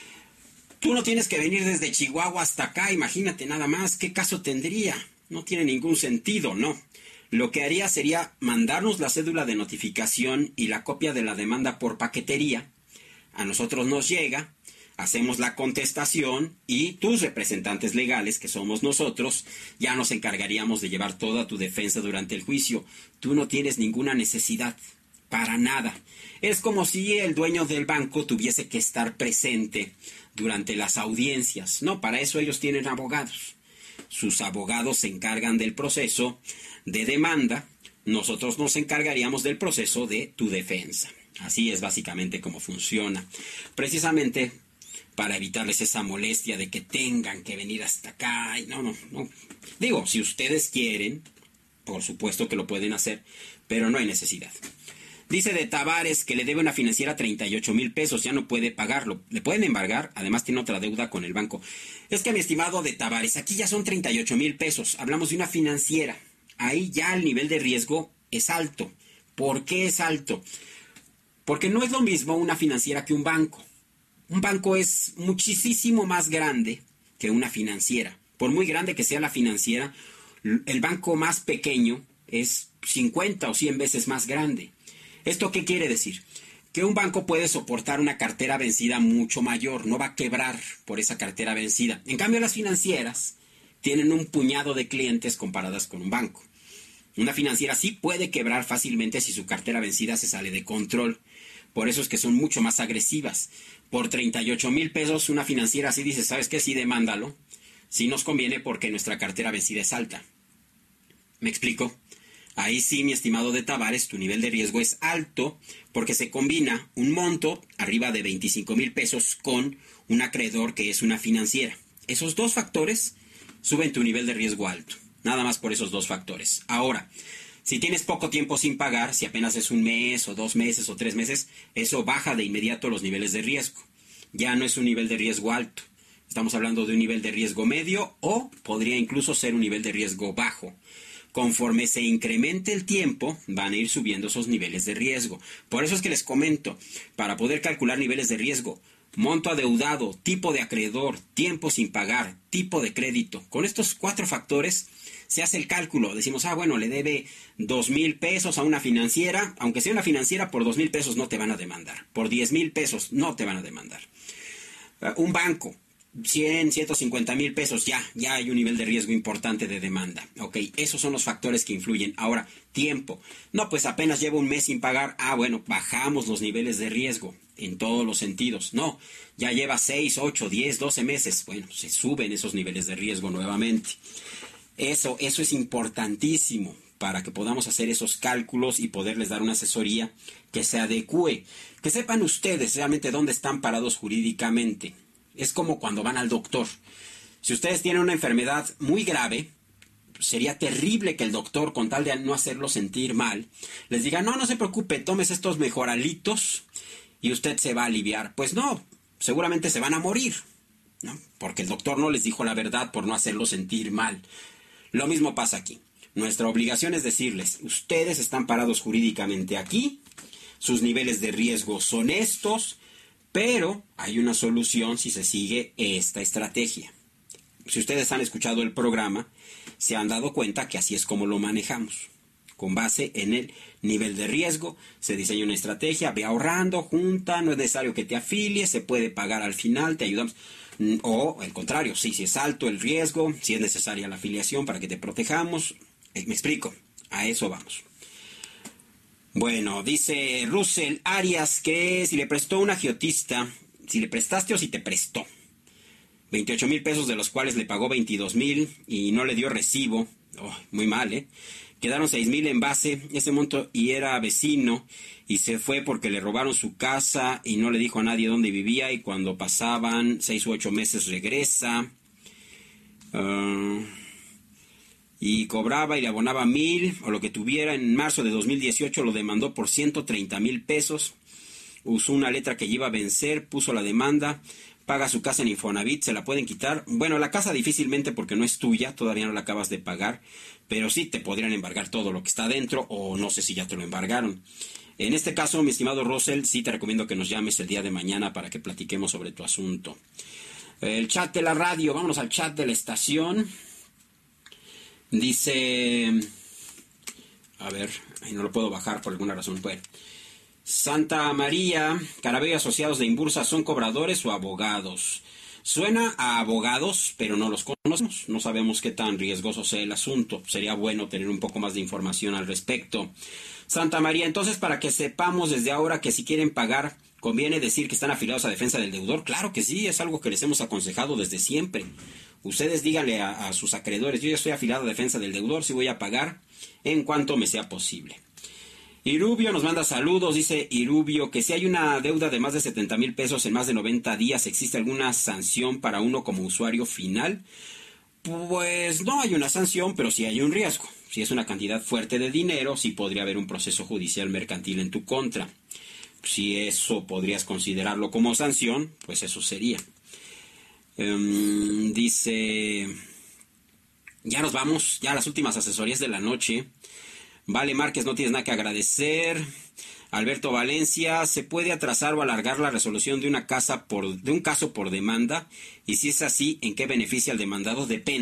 Tú no tienes que venir desde Chihuahua hasta acá, imagínate nada más, ¿qué caso tendría? No tiene ningún sentido, ¿no? Lo que haría sería mandarnos la cédula de notificación y la copia de la demanda por paquetería. A nosotros nos llega, hacemos la contestación y tus representantes legales, que somos nosotros, ya nos encargaríamos de llevar toda tu defensa durante el juicio. Tú no tienes ninguna necesidad, para nada. Es como si el dueño del banco tuviese que estar presente durante las audiencias. No, para eso ellos tienen abogados. Sus abogados se encargan del proceso de demanda. Nosotros nos encargaríamos del proceso de tu defensa. Así es básicamente como funciona. Precisamente para evitarles esa molestia de que tengan que venir hasta acá. No. Digo, si ustedes quieren, por supuesto que lo pueden hacer, pero no hay necesidad. Dice de Tavares que le debe una financiera 38,000 pesos, ya no puede pagarlo. Le pueden embargar, además tiene otra deuda con el banco. Es que mi estimado de Tavares, aquí ya son 38,000 pesos. Hablamos de una financiera. Ahí ya el nivel de riesgo es alto. ¿Por qué es alto? Porque no es lo mismo una financiera que un banco. Un banco es muchísimo más grande que una financiera. Por muy grande que sea la financiera, el banco más pequeño es 50 o 100 veces más grande. ¿Esto qué quiere decir? que un banco puede soportar una cartera vencida mucho mayor, no va a quebrar por esa cartera vencida. En cambio, las financieras tienen un puñado de clientes comparadas con un banco. Una financiera sí puede quebrar fácilmente si su cartera vencida se sale de control. Por eso es que son mucho más agresivas. Por 38,000 pesos una financiera sí dice, ¿sabes qué? Sí, demándalo. Sí nos conviene porque nuestra cartera vencida es alta. ¿Me explico? Ahí sí, mi estimado de Tavares, tu nivel de riesgo es alto porque se combina un monto arriba de 25,000 pesos con un acreedor que es una financiera. Esos dos factores suben tu nivel de riesgo alto. Nada más por esos dos factores. Ahora, si tienes poco tiempo sin pagar, si apenas es un mes o 2 meses o 3 meses, eso baja de inmediato los niveles de riesgo. Ya no es un nivel de riesgo alto. Estamos hablando de un nivel de riesgo medio o podría incluso ser un nivel de riesgo bajo. Conforme se incremente el tiempo, van a ir subiendo esos niveles de riesgo. Por eso es que les comento, para poder calcular niveles de riesgo, monto adeudado, tipo de acreedor, tiempo sin pagar, tipo de crédito. Con estos 4 factores se hace el cálculo. Decimos, bueno, le debe 2,000 pesos a una financiera. Aunque sea una financiera, por 2,000 pesos no te van a demandar. Por 10,000 pesos no te van a demandar. Un banco, 100, 150,000 pesos, ya hay un nivel de riesgo importante de demanda. Ok, esos son los factores que influyen. Ahora, tiempo. No, pues apenas llevo un mes sin pagar. Bueno, bajamos los niveles de riesgo en todos los sentidos. No, ya lleva 6, 8, 10, 12 meses. Bueno, se suben esos niveles de riesgo nuevamente. Eso es importantísimo para que podamos hacer esos cálculos y poderles dar una asesoría que se adecue. Que sepan ustedes realmente dónde están parados jurídicamente. Es como cuando van al doctor. Si ustedes tienen una enfermedad muy grave, sería terrible que el doctor, con tal de no hacerlo sentir mal, les diga, no se preocupe, tomes estos mejoralitos y usted se va a aliviar. Pues no, seguramente se van a morir, ¿no? Porque el doctor no les dijo la verdad por no hacerlo sentir mal. Lo mismo pasa aquí. Nuestra obligación es decirles, ustedes están parados jurídicamente aquí, sus niveles de riesgo son estos, pero hay una solución si se sigue esta estrategia. Si ustedes han escuchado el programa, se han dado cuenta que así es como lo manejamos. Con base en el nivel de riesgo, se diseña una estrategia, ve ahorrando, junta, no es necesario que te afilies, se puede pagar al final, te ayudamos. O al contrario, si es alto el riesgo, si es necesaria la afiliación para que te protejamos. Me explico, a eso vamos. Bueno, dice Russell Arias que si le prestó un agiotista, si le prestaste o si te prestó, 28,000 pesos de los cuales le pagó 22,000 y no le dio recibo, muy mal, quedaron 6,000 en base, ese monto y era vecino y se fue porque le robaron su casa y no le dijo a nadie dónde vivía y cuando pasaban 6 u 8 meses regresa y cobraba y le abonaba 1,000 o lo que tuviera. En marzo de 2018 lo demandó por 130,000 pesos, usó una letra que iba a vencer, puso la demanda, paga su casa en Infonavit, se la pueden quitar. Bueno, la casa difícilmente porque no es tuya, todavía no la acabas de pagar, pero sí te podrían embargar todo lo que está dentro o no sé si ya te lo embargaron. En este caso, mi estimado Russell, sí te recomiendo que nos llames el día de mañana para que platiquemos sobre tu asunto. El chat de la radio, vámonos al chat de la estación. Dice, a ver, no lo puedo bajar por alguna razón, pues. Santa María, Carabello Asociados de Imbursa, ¿son cobradores o abogados? Suena a abogados, pero no los conocemos. No sabemos qué tan riesgoso sea el asunto. Sería bueno tener un poco más de información al respecto. Santa María, entonces para que sepamos desde ahora que si quieren pagar, ¿conviene decir que están afiliados a defensa del deudor? Claro que sí, es algo que les hemos aconsejado desde siempre. Ustedes díganle a sus acreedores, yo ya estoy afiliado a defensa del deudor, si voy a pagar en cuanto me sea posible. Irubio nos manda saludos, dice Irubio que si hay una deuda de más de 70,000 pesos en más de 90 días, ¿existe alguna sanción para uno como usuario final? Pues no hay una sanción, pero sí hay un riesgo. Si es una cantidad fuerte de dinero, sí podría haber un proceso judicial mercantil en tu contra. Si eso podrías considerarlo como sanción, pues eso sería. Dice, ya nos vamos, ya las últimas asesorías de la noche. Vale Márquez, no tienes nada que agradecer. Alberto Valencia, ¿se puede atrasar o alargar la resolución de un caso por demanda? Y si es así, ¿en qué beneficia al demandado? Depende.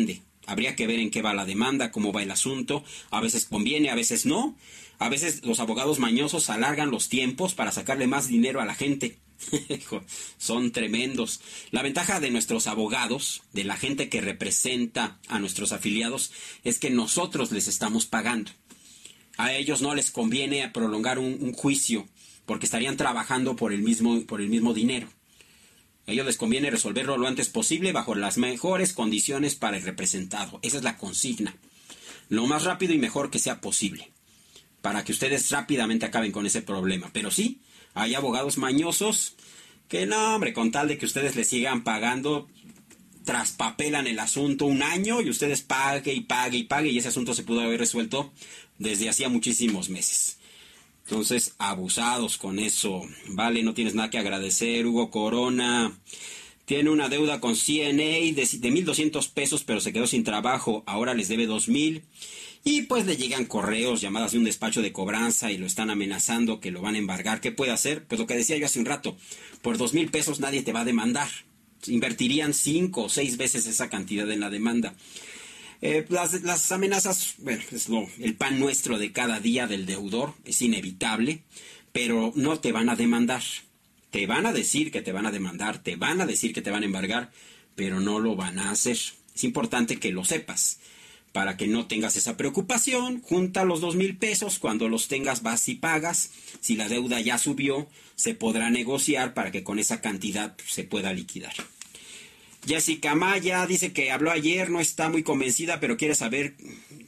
Habría que ver en qué va la demanda, cómo va el asunto. A veces conviene, a veces no. A veces los abogados mañosos alargan los tiempos para sacarle más dinero a la gente. Son tremendos. La ventaja de nuestros abogados, de la gente que representa a nuestros afiliados, es que nosotros les estamos pagando. A ellos no les conviene prolongar un juicio, porque estarían trabajando por el mismo dinero. A ellos les conviene resolverlo lo antes posible bajo las mejores condiciones para el representado. Esa es la consigna. Lo más rápido y mejor que sea posible, para que ustedes rápidamente acaben con ese problema. Pero sí, hay abogados mañosos que no, hombre, con tal de que ustedes les sigan pagando, traspapelan el asunto un año y ustedes pague y pague y pague, y ese asunto se pudo haber resuelto desde hacía muchísimos meses. Entonces, abusados con eso. Vale, no tienes nada que agradecer. Hugo Corona tiene una deuda con CNA de 1,200 pesos, pero se quedó sin trabajo. Ahora les debe 2,000. Y pues le llegan correos, llamadas de un despacho de cobranza y lo están amenazando que lo van a embargar. ¿Qué puede hacer? Pues lo que decía yo hace un rato. Por 2,000 pesos nadie te va a demandar. Invertirían 5 o 6 veces esa cantidad en la demanda. Las amenazas, bueno, es el pan nuestro de cada día del deudor, es inevitable, pero no te van a demandar. Te van a decir que te van a demandar, te van a decir que te van a embargar, pero no lo van a hacer. Es importante que lo sepas, para que no tengas esa preocupación. Junta los 2,000 pesos, cuando los tengas vas y pagas. Si la deuda ya subió, se podrá negociar para que con esa cantidad se pueda liquidar. Jessica Maya dice que habló ayer, no está muy convencida, pero quiere saber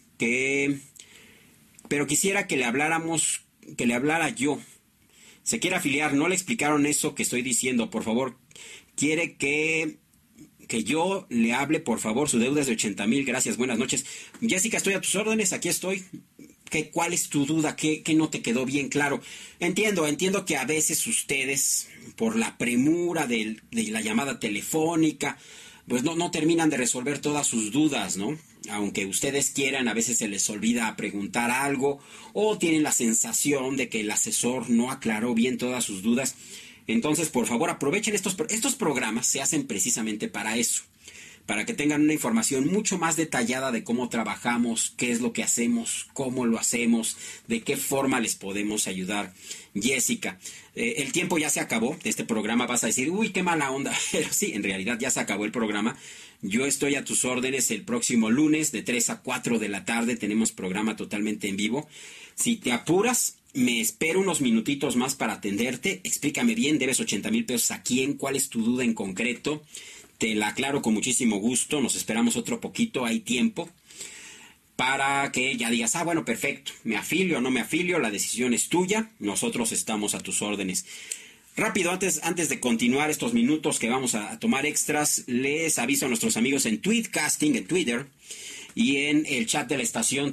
pero quisiera que le hablara yo. Se quiere afiliar, no le explicaron eso que estoy diciendo, por favor. Quiere que yo le hable, por favor, su deuda es de 80,000, gracias, buenas noches. Jessica, estoy a tus órdenes, aquí estoy. ¿Cuál es tu duda? ¿Qué no te quedó bien claro? Entiendo que a veces ustedes, por la premura de la llamada telefónica, pues no terminan de resolver todas sus dudas, ¿no? Aunque ustedes quieran, a veces se les olvida preguntar algo o tienen la sensación de que el asesor no aclaró bien todas sus dudas. Entonces, por favor, aprovechen estos programas, se hacen precisamente para eso, para que tengan una información mucho más detallada de cómo trabajamos, qué es lo que hacemos, cómo lo hacemos, de qué forma les podemos ayudar. Jessica, el tiempo ya se acabó de este programa. Vas a decir, uy, qué mala onda, pero sí, en realidad ya se acabó el programa. Yo estoy a tus órdenes el próximo lunes de 3 a 4 de la tarde, tenemos programa totalmente en vivo. Si te apuras, me espero unos minutitos más para atenderte. Explícame bien, debes 80,000 pesos a quién, cuál es tu duda en concreto. Te la aclaro con muchísimo gusto, nos esperamos otro poquito, hay tiempo, para que ya digas, bueno, perfecto, me afilio o no me afilio, la decisión es tuya, nosotros estamos a tus órdenes. Rápido, antes de continuar estos minutos que vamos a tomar extras, les aviso a nuestros amigos en Tweetcasting, en Twitter, y en el chat de la estación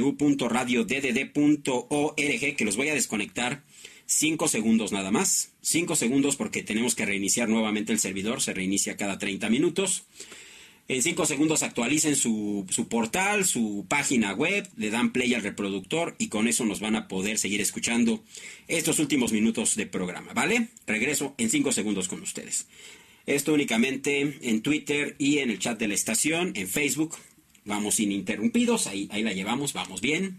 www.radioddd.org, que los voy a desconectar 5 segundos nada más. 5 segundos porque tenemos que reiniciar nuevamente el servidor. Se reinicia cada 30 minutos. En 5 segundos actualicen su portal, su página web, le dan play al reproductor y con eso nos van a poder seguir escuchando estos últimos minutos de programa, ¿vale? Regreso en 5 segundos con ustedes. Esto únicamente en Twitter y en el chat de la estación, en Facebook. Vamos ininterrumpidos, ahí la llevamos, vamos bien.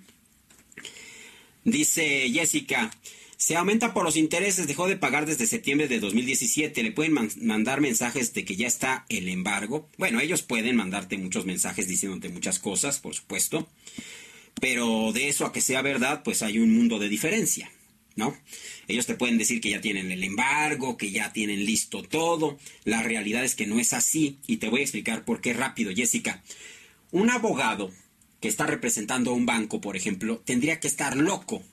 Dice Jessica, se aumenta por los intereses, dejó de pagar desde septiembre de 2017, le pueden mandar mensajes de que ya está el embargo. Bueno, ellos pueden mandarte muchos mensajes diciéndote muchas cosas, por supuesto, pero de eso a que sea verdad, pues hay un mundo de diferencia, ¿no? Ellos te pueden decir que ya tienen el embargo, que ya tienen listo todo. La realidad es que no es así y te voy a explicar por qué rápido, Jessica. Un abogado que está representando a un banco, por ejemplo, tendría que estar loco,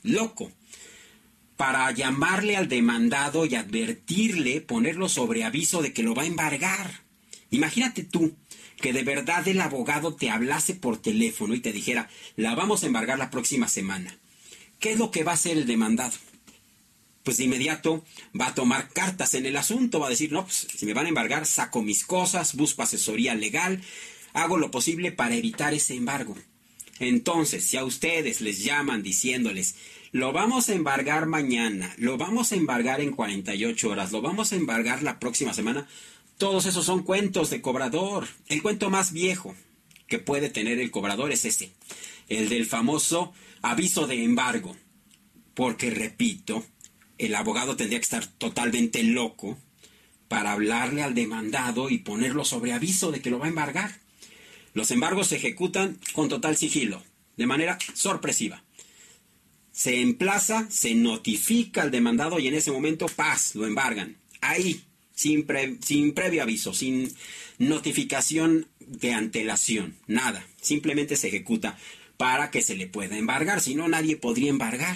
para llamarle al demandado y advertirle, ponerlo sobre aviso de que lo va a embargar. Imagínate tú que de verdad el abogado te hablase por teléfono y te dijera, la vamos a embargar la próxima semana. ¿Qué es lo que va a hacer el demandado? Pues de inmediato va a tomar cartas en el asunto, va a decir, no, pues si me van a embargar, saco mis cosas, busco asesoría legal, hago lo posible para evitar ese embargo. Entonces, si a ustedes les llaman diciéndoles, lo vamos a embargar mañana, lo vamos a embargar en 48 horas, lo vamos a embargar la próxima semana, todos esos son cuentos de cobrador. El cuento más viejo que puede tener el cobrador es ese, el del famoso aviso de embargo. Porque, repito, el abogado tendría que estar totalmente loco para hablarle al demandado y ponerlo sobre aviso de que lo va a embargar. Los embargos se ejecutan con total sigilo, de manera sorpresiva. Se emplaza, se notifica al demandado y en ese momento, ¡paz!, lo embargan. Ahí, sin previo aviso, sin notificación de antelación, nada. Simplemente se ejecuta para que se le pueda embargar, si no nadie podría embargar.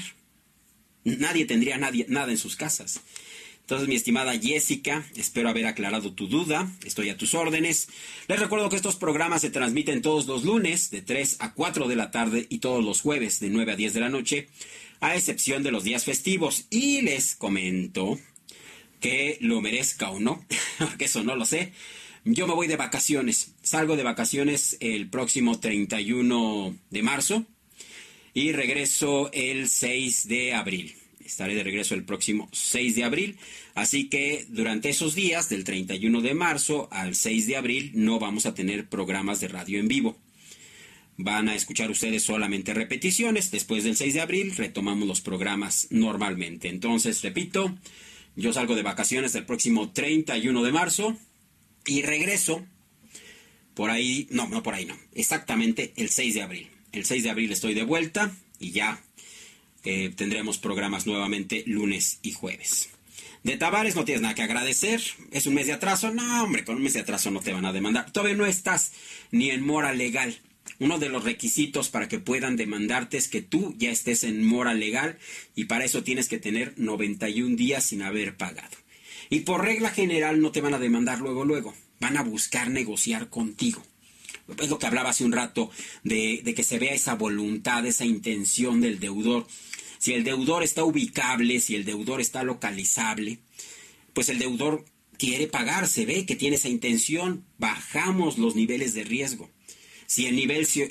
Nadie tendría nada en sus casas. Entonces, mi estimada Jessica, espero haber aclarado tu duda. Estoy a tus órdenes. Les recuerdo que estos programas se transmiten todos los lunes de 3 a 4 de la tarde y todos los jueves de 9 a 10 de la noche, a excepción de los días festivos. Y les comento que lo merezca o no, porque eso no lo sé. Yo me voy de vacaciones. Salgo de vacaciones el próximo 31 de marzo. Y regreso el 6 de abril. Estaré de regreso el próximo 6 de abril. Así que durante esos días, del 31 de marzo al 6 de abril, no vamos a tener programas de radio en vivo. Van a escuchar ustedes solamente repeticiones. Después del 6 de abril retomamos los programas normalmente. Entonces, repito, yo salgo de vacaciones el próximo 31 de marzo y regreso por ahí, no, exactamente el 6 de abril. El 6 de abril estoy de vuelta y ya tendremos programas nuevamente lunes y jueves. De Tavares no tienes nada que agradecer. ¿Es un mes de atraso? No, hombre, con un mes de atraso no te van a demandar. Todavía no estás ni en mora legal. Uno de los requisitos para que puedan demandarte es que tú ya estés en mora legal y para eso tienes que tener 91 días sin haber pagado. Y por regla general no te van a demandar luego. Van a buscar negociar contigo. Es lo que hablaba hace un rato de que se vea esa voluntad, esa intención del deudor. Si el deudor está ubicable, si el deudor está localizable, pues el deudor quiere pagar, se ve que tiene esa intención, bajamos los niveles de riesgo. Si el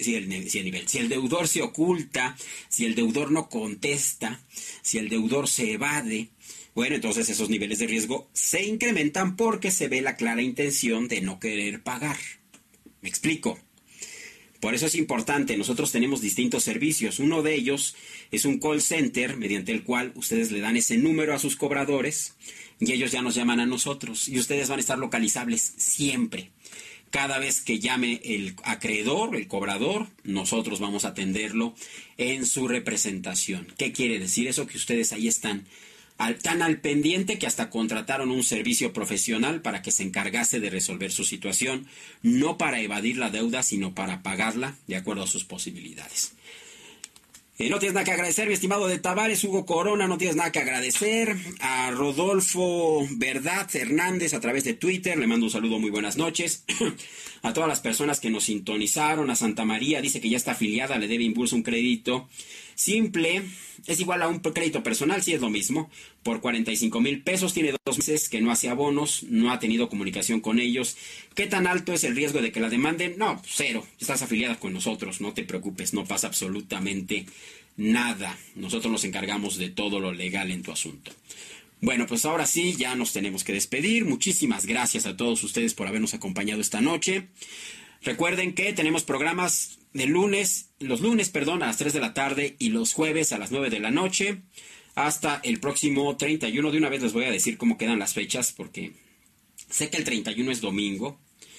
deudor se oculta, si el deudor no contesta, si el deudor se evade, bueno, entonces esos niveles de riesgo se incrementan porque se ve la clara intención de no querer pagar. ¿Me explico? Por eso es importante, nosotros tenemos distintos servicios. Uno de ellos es un call center mediante el cual ustedes le dan ese número a sus cobradores y ellos ya nos llaman a nosotros y ustedes van a estar localizables siempre. Cada vez que llame el acreedor, el cobrador, nosotros vamos a atenderlo en su representación. ¿Qué quiere decir eso? Que ustedes ahí están tan al pendiente que hasta contrataron un servicio profesional para que se encargase de resolver su situación, no para evadir la deuda, sino para pagarla de acuerdo a sus posibilidades. No tienes nada que agradecer, mi estimado de Tavares. Hugo Corona, no tienes nada que agradecer. A Rodolfo Verdad Hernández a través de Twitter, le mando un saludo, muy buenas noches. A todas las personas que nos sintonizaron. A Santa María, dice que ya está afiliada, le debe Impulso un crédito simple, es igual a un crédito personal, sí es lo mismo, por 45,000 pesos, tiene 2 meses que no hace abonos, no ha tenido comunicación con ellos. ¿Qué tan alto es el riesgo de que la demanden? No, 0, estás afiliada con nosotros, no te preocupes, no pasa absolutamente nada, nosotros nos encargamos de todo lo legal en tu asunto. Bueno, pues ahora sí, ya nos tenemos que despedir. Muchísimas gracias a todos ustedes por habernos acompañado esta noche. Recuerden que tenemos programas de los lunes a las 3 de la tarde y los jueves a las 9 de la noche hasta el próximo 31. De una vez les voy a decir cómo quedan las fechas porque sé que el 31 es domingo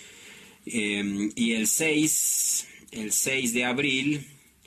y el 6 de abril,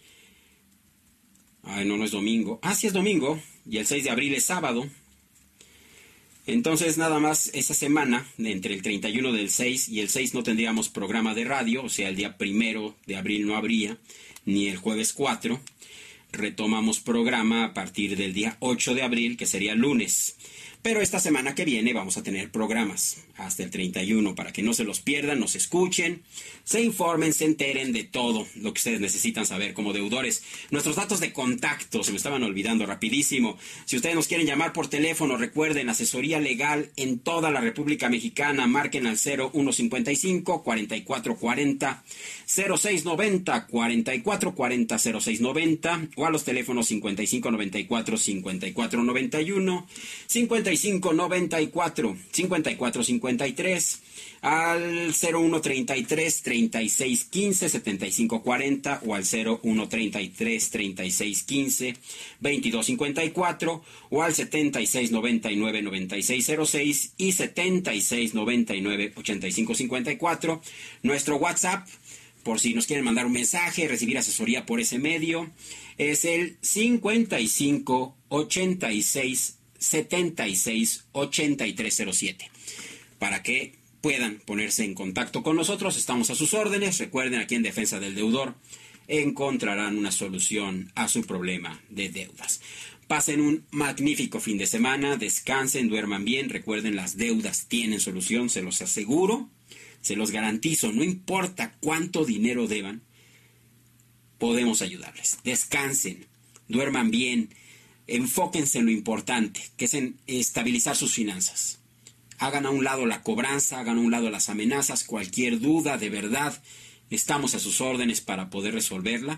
no es domingo, sí es domingo y el 6 de abril es sábado. Entonces, nada más esa semana, entre el 31 del 6 y el 6 no tendríamos programa de radio, o sea, el día 1 de abril no habría, ni el jueves 4. Retomamos programa a partir del día 8 de abril, que sería lunes. Pero esta semana que viene vamos a tener programas hasta el 31 para que no se los pierdan, nos escuchen, se informen, se enteren de todo lo que ustedes necesitan saber como deudores. Nuestros datos de contacto, se me estaban olvidando rapidísimo. Si ustedes nos quieren llamar por teléfono, recuerden, asesoría legal en toda la República Mexicana. Marquen al 0155 4440 0690 4440 0690 o a los teléfonos 5594 5491 55 5594 5453, al 0133 3615 7540 o al 0133 3615 2254 o al 7699 9606 y 7699 8554. Nuestro WhatsApp, por si nos quieren mandar un mensaje, recibir asesoría por ese medio, es el 55 86 76 8307. Para que puedan ponerse en contacto con nosotros, estamos a sus órdenes. Recuerden, aquí en Defensa del Deudor encontrarán una solución a su problema de deudas. Pasen un magnífico fin de semana, descansen, duerman bien. Recuerden, las deudas tienen solución, se los aseguro, se los garantizo. No importa cuánto dinero deban, podemos ayudarles. Descansen, duerman bien, enfóquense en lo importante, que es en estabilizar sus finanzas. Hagan a un lado la cobranza, hagan a un lado las amenazas, cualquier duda, de verdad, estamos a sus órdenes para poder resolverla.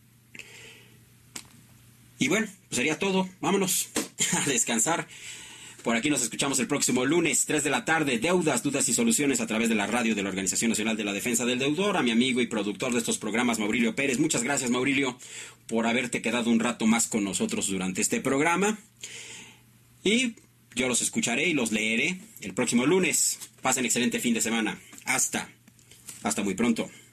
Y bueno, pues sería todo. Vámonos a descansar. Por aquí nos escuchamos el próximo lunes, 3 de la tarde. Deudas, dudas y soluciones a través de la radio de la Organización Nacional de la Defensa del Deudor. A mi amigo y productor de estos programas, Maurilio Pérez. Muchas gracias, Maurilio, por haberte quedado un rato más con nosotros durante este programa. Y yo los escucharé y los leeré el próximo lunes. Pasen excelente fin de semana. Hasta muy pronto.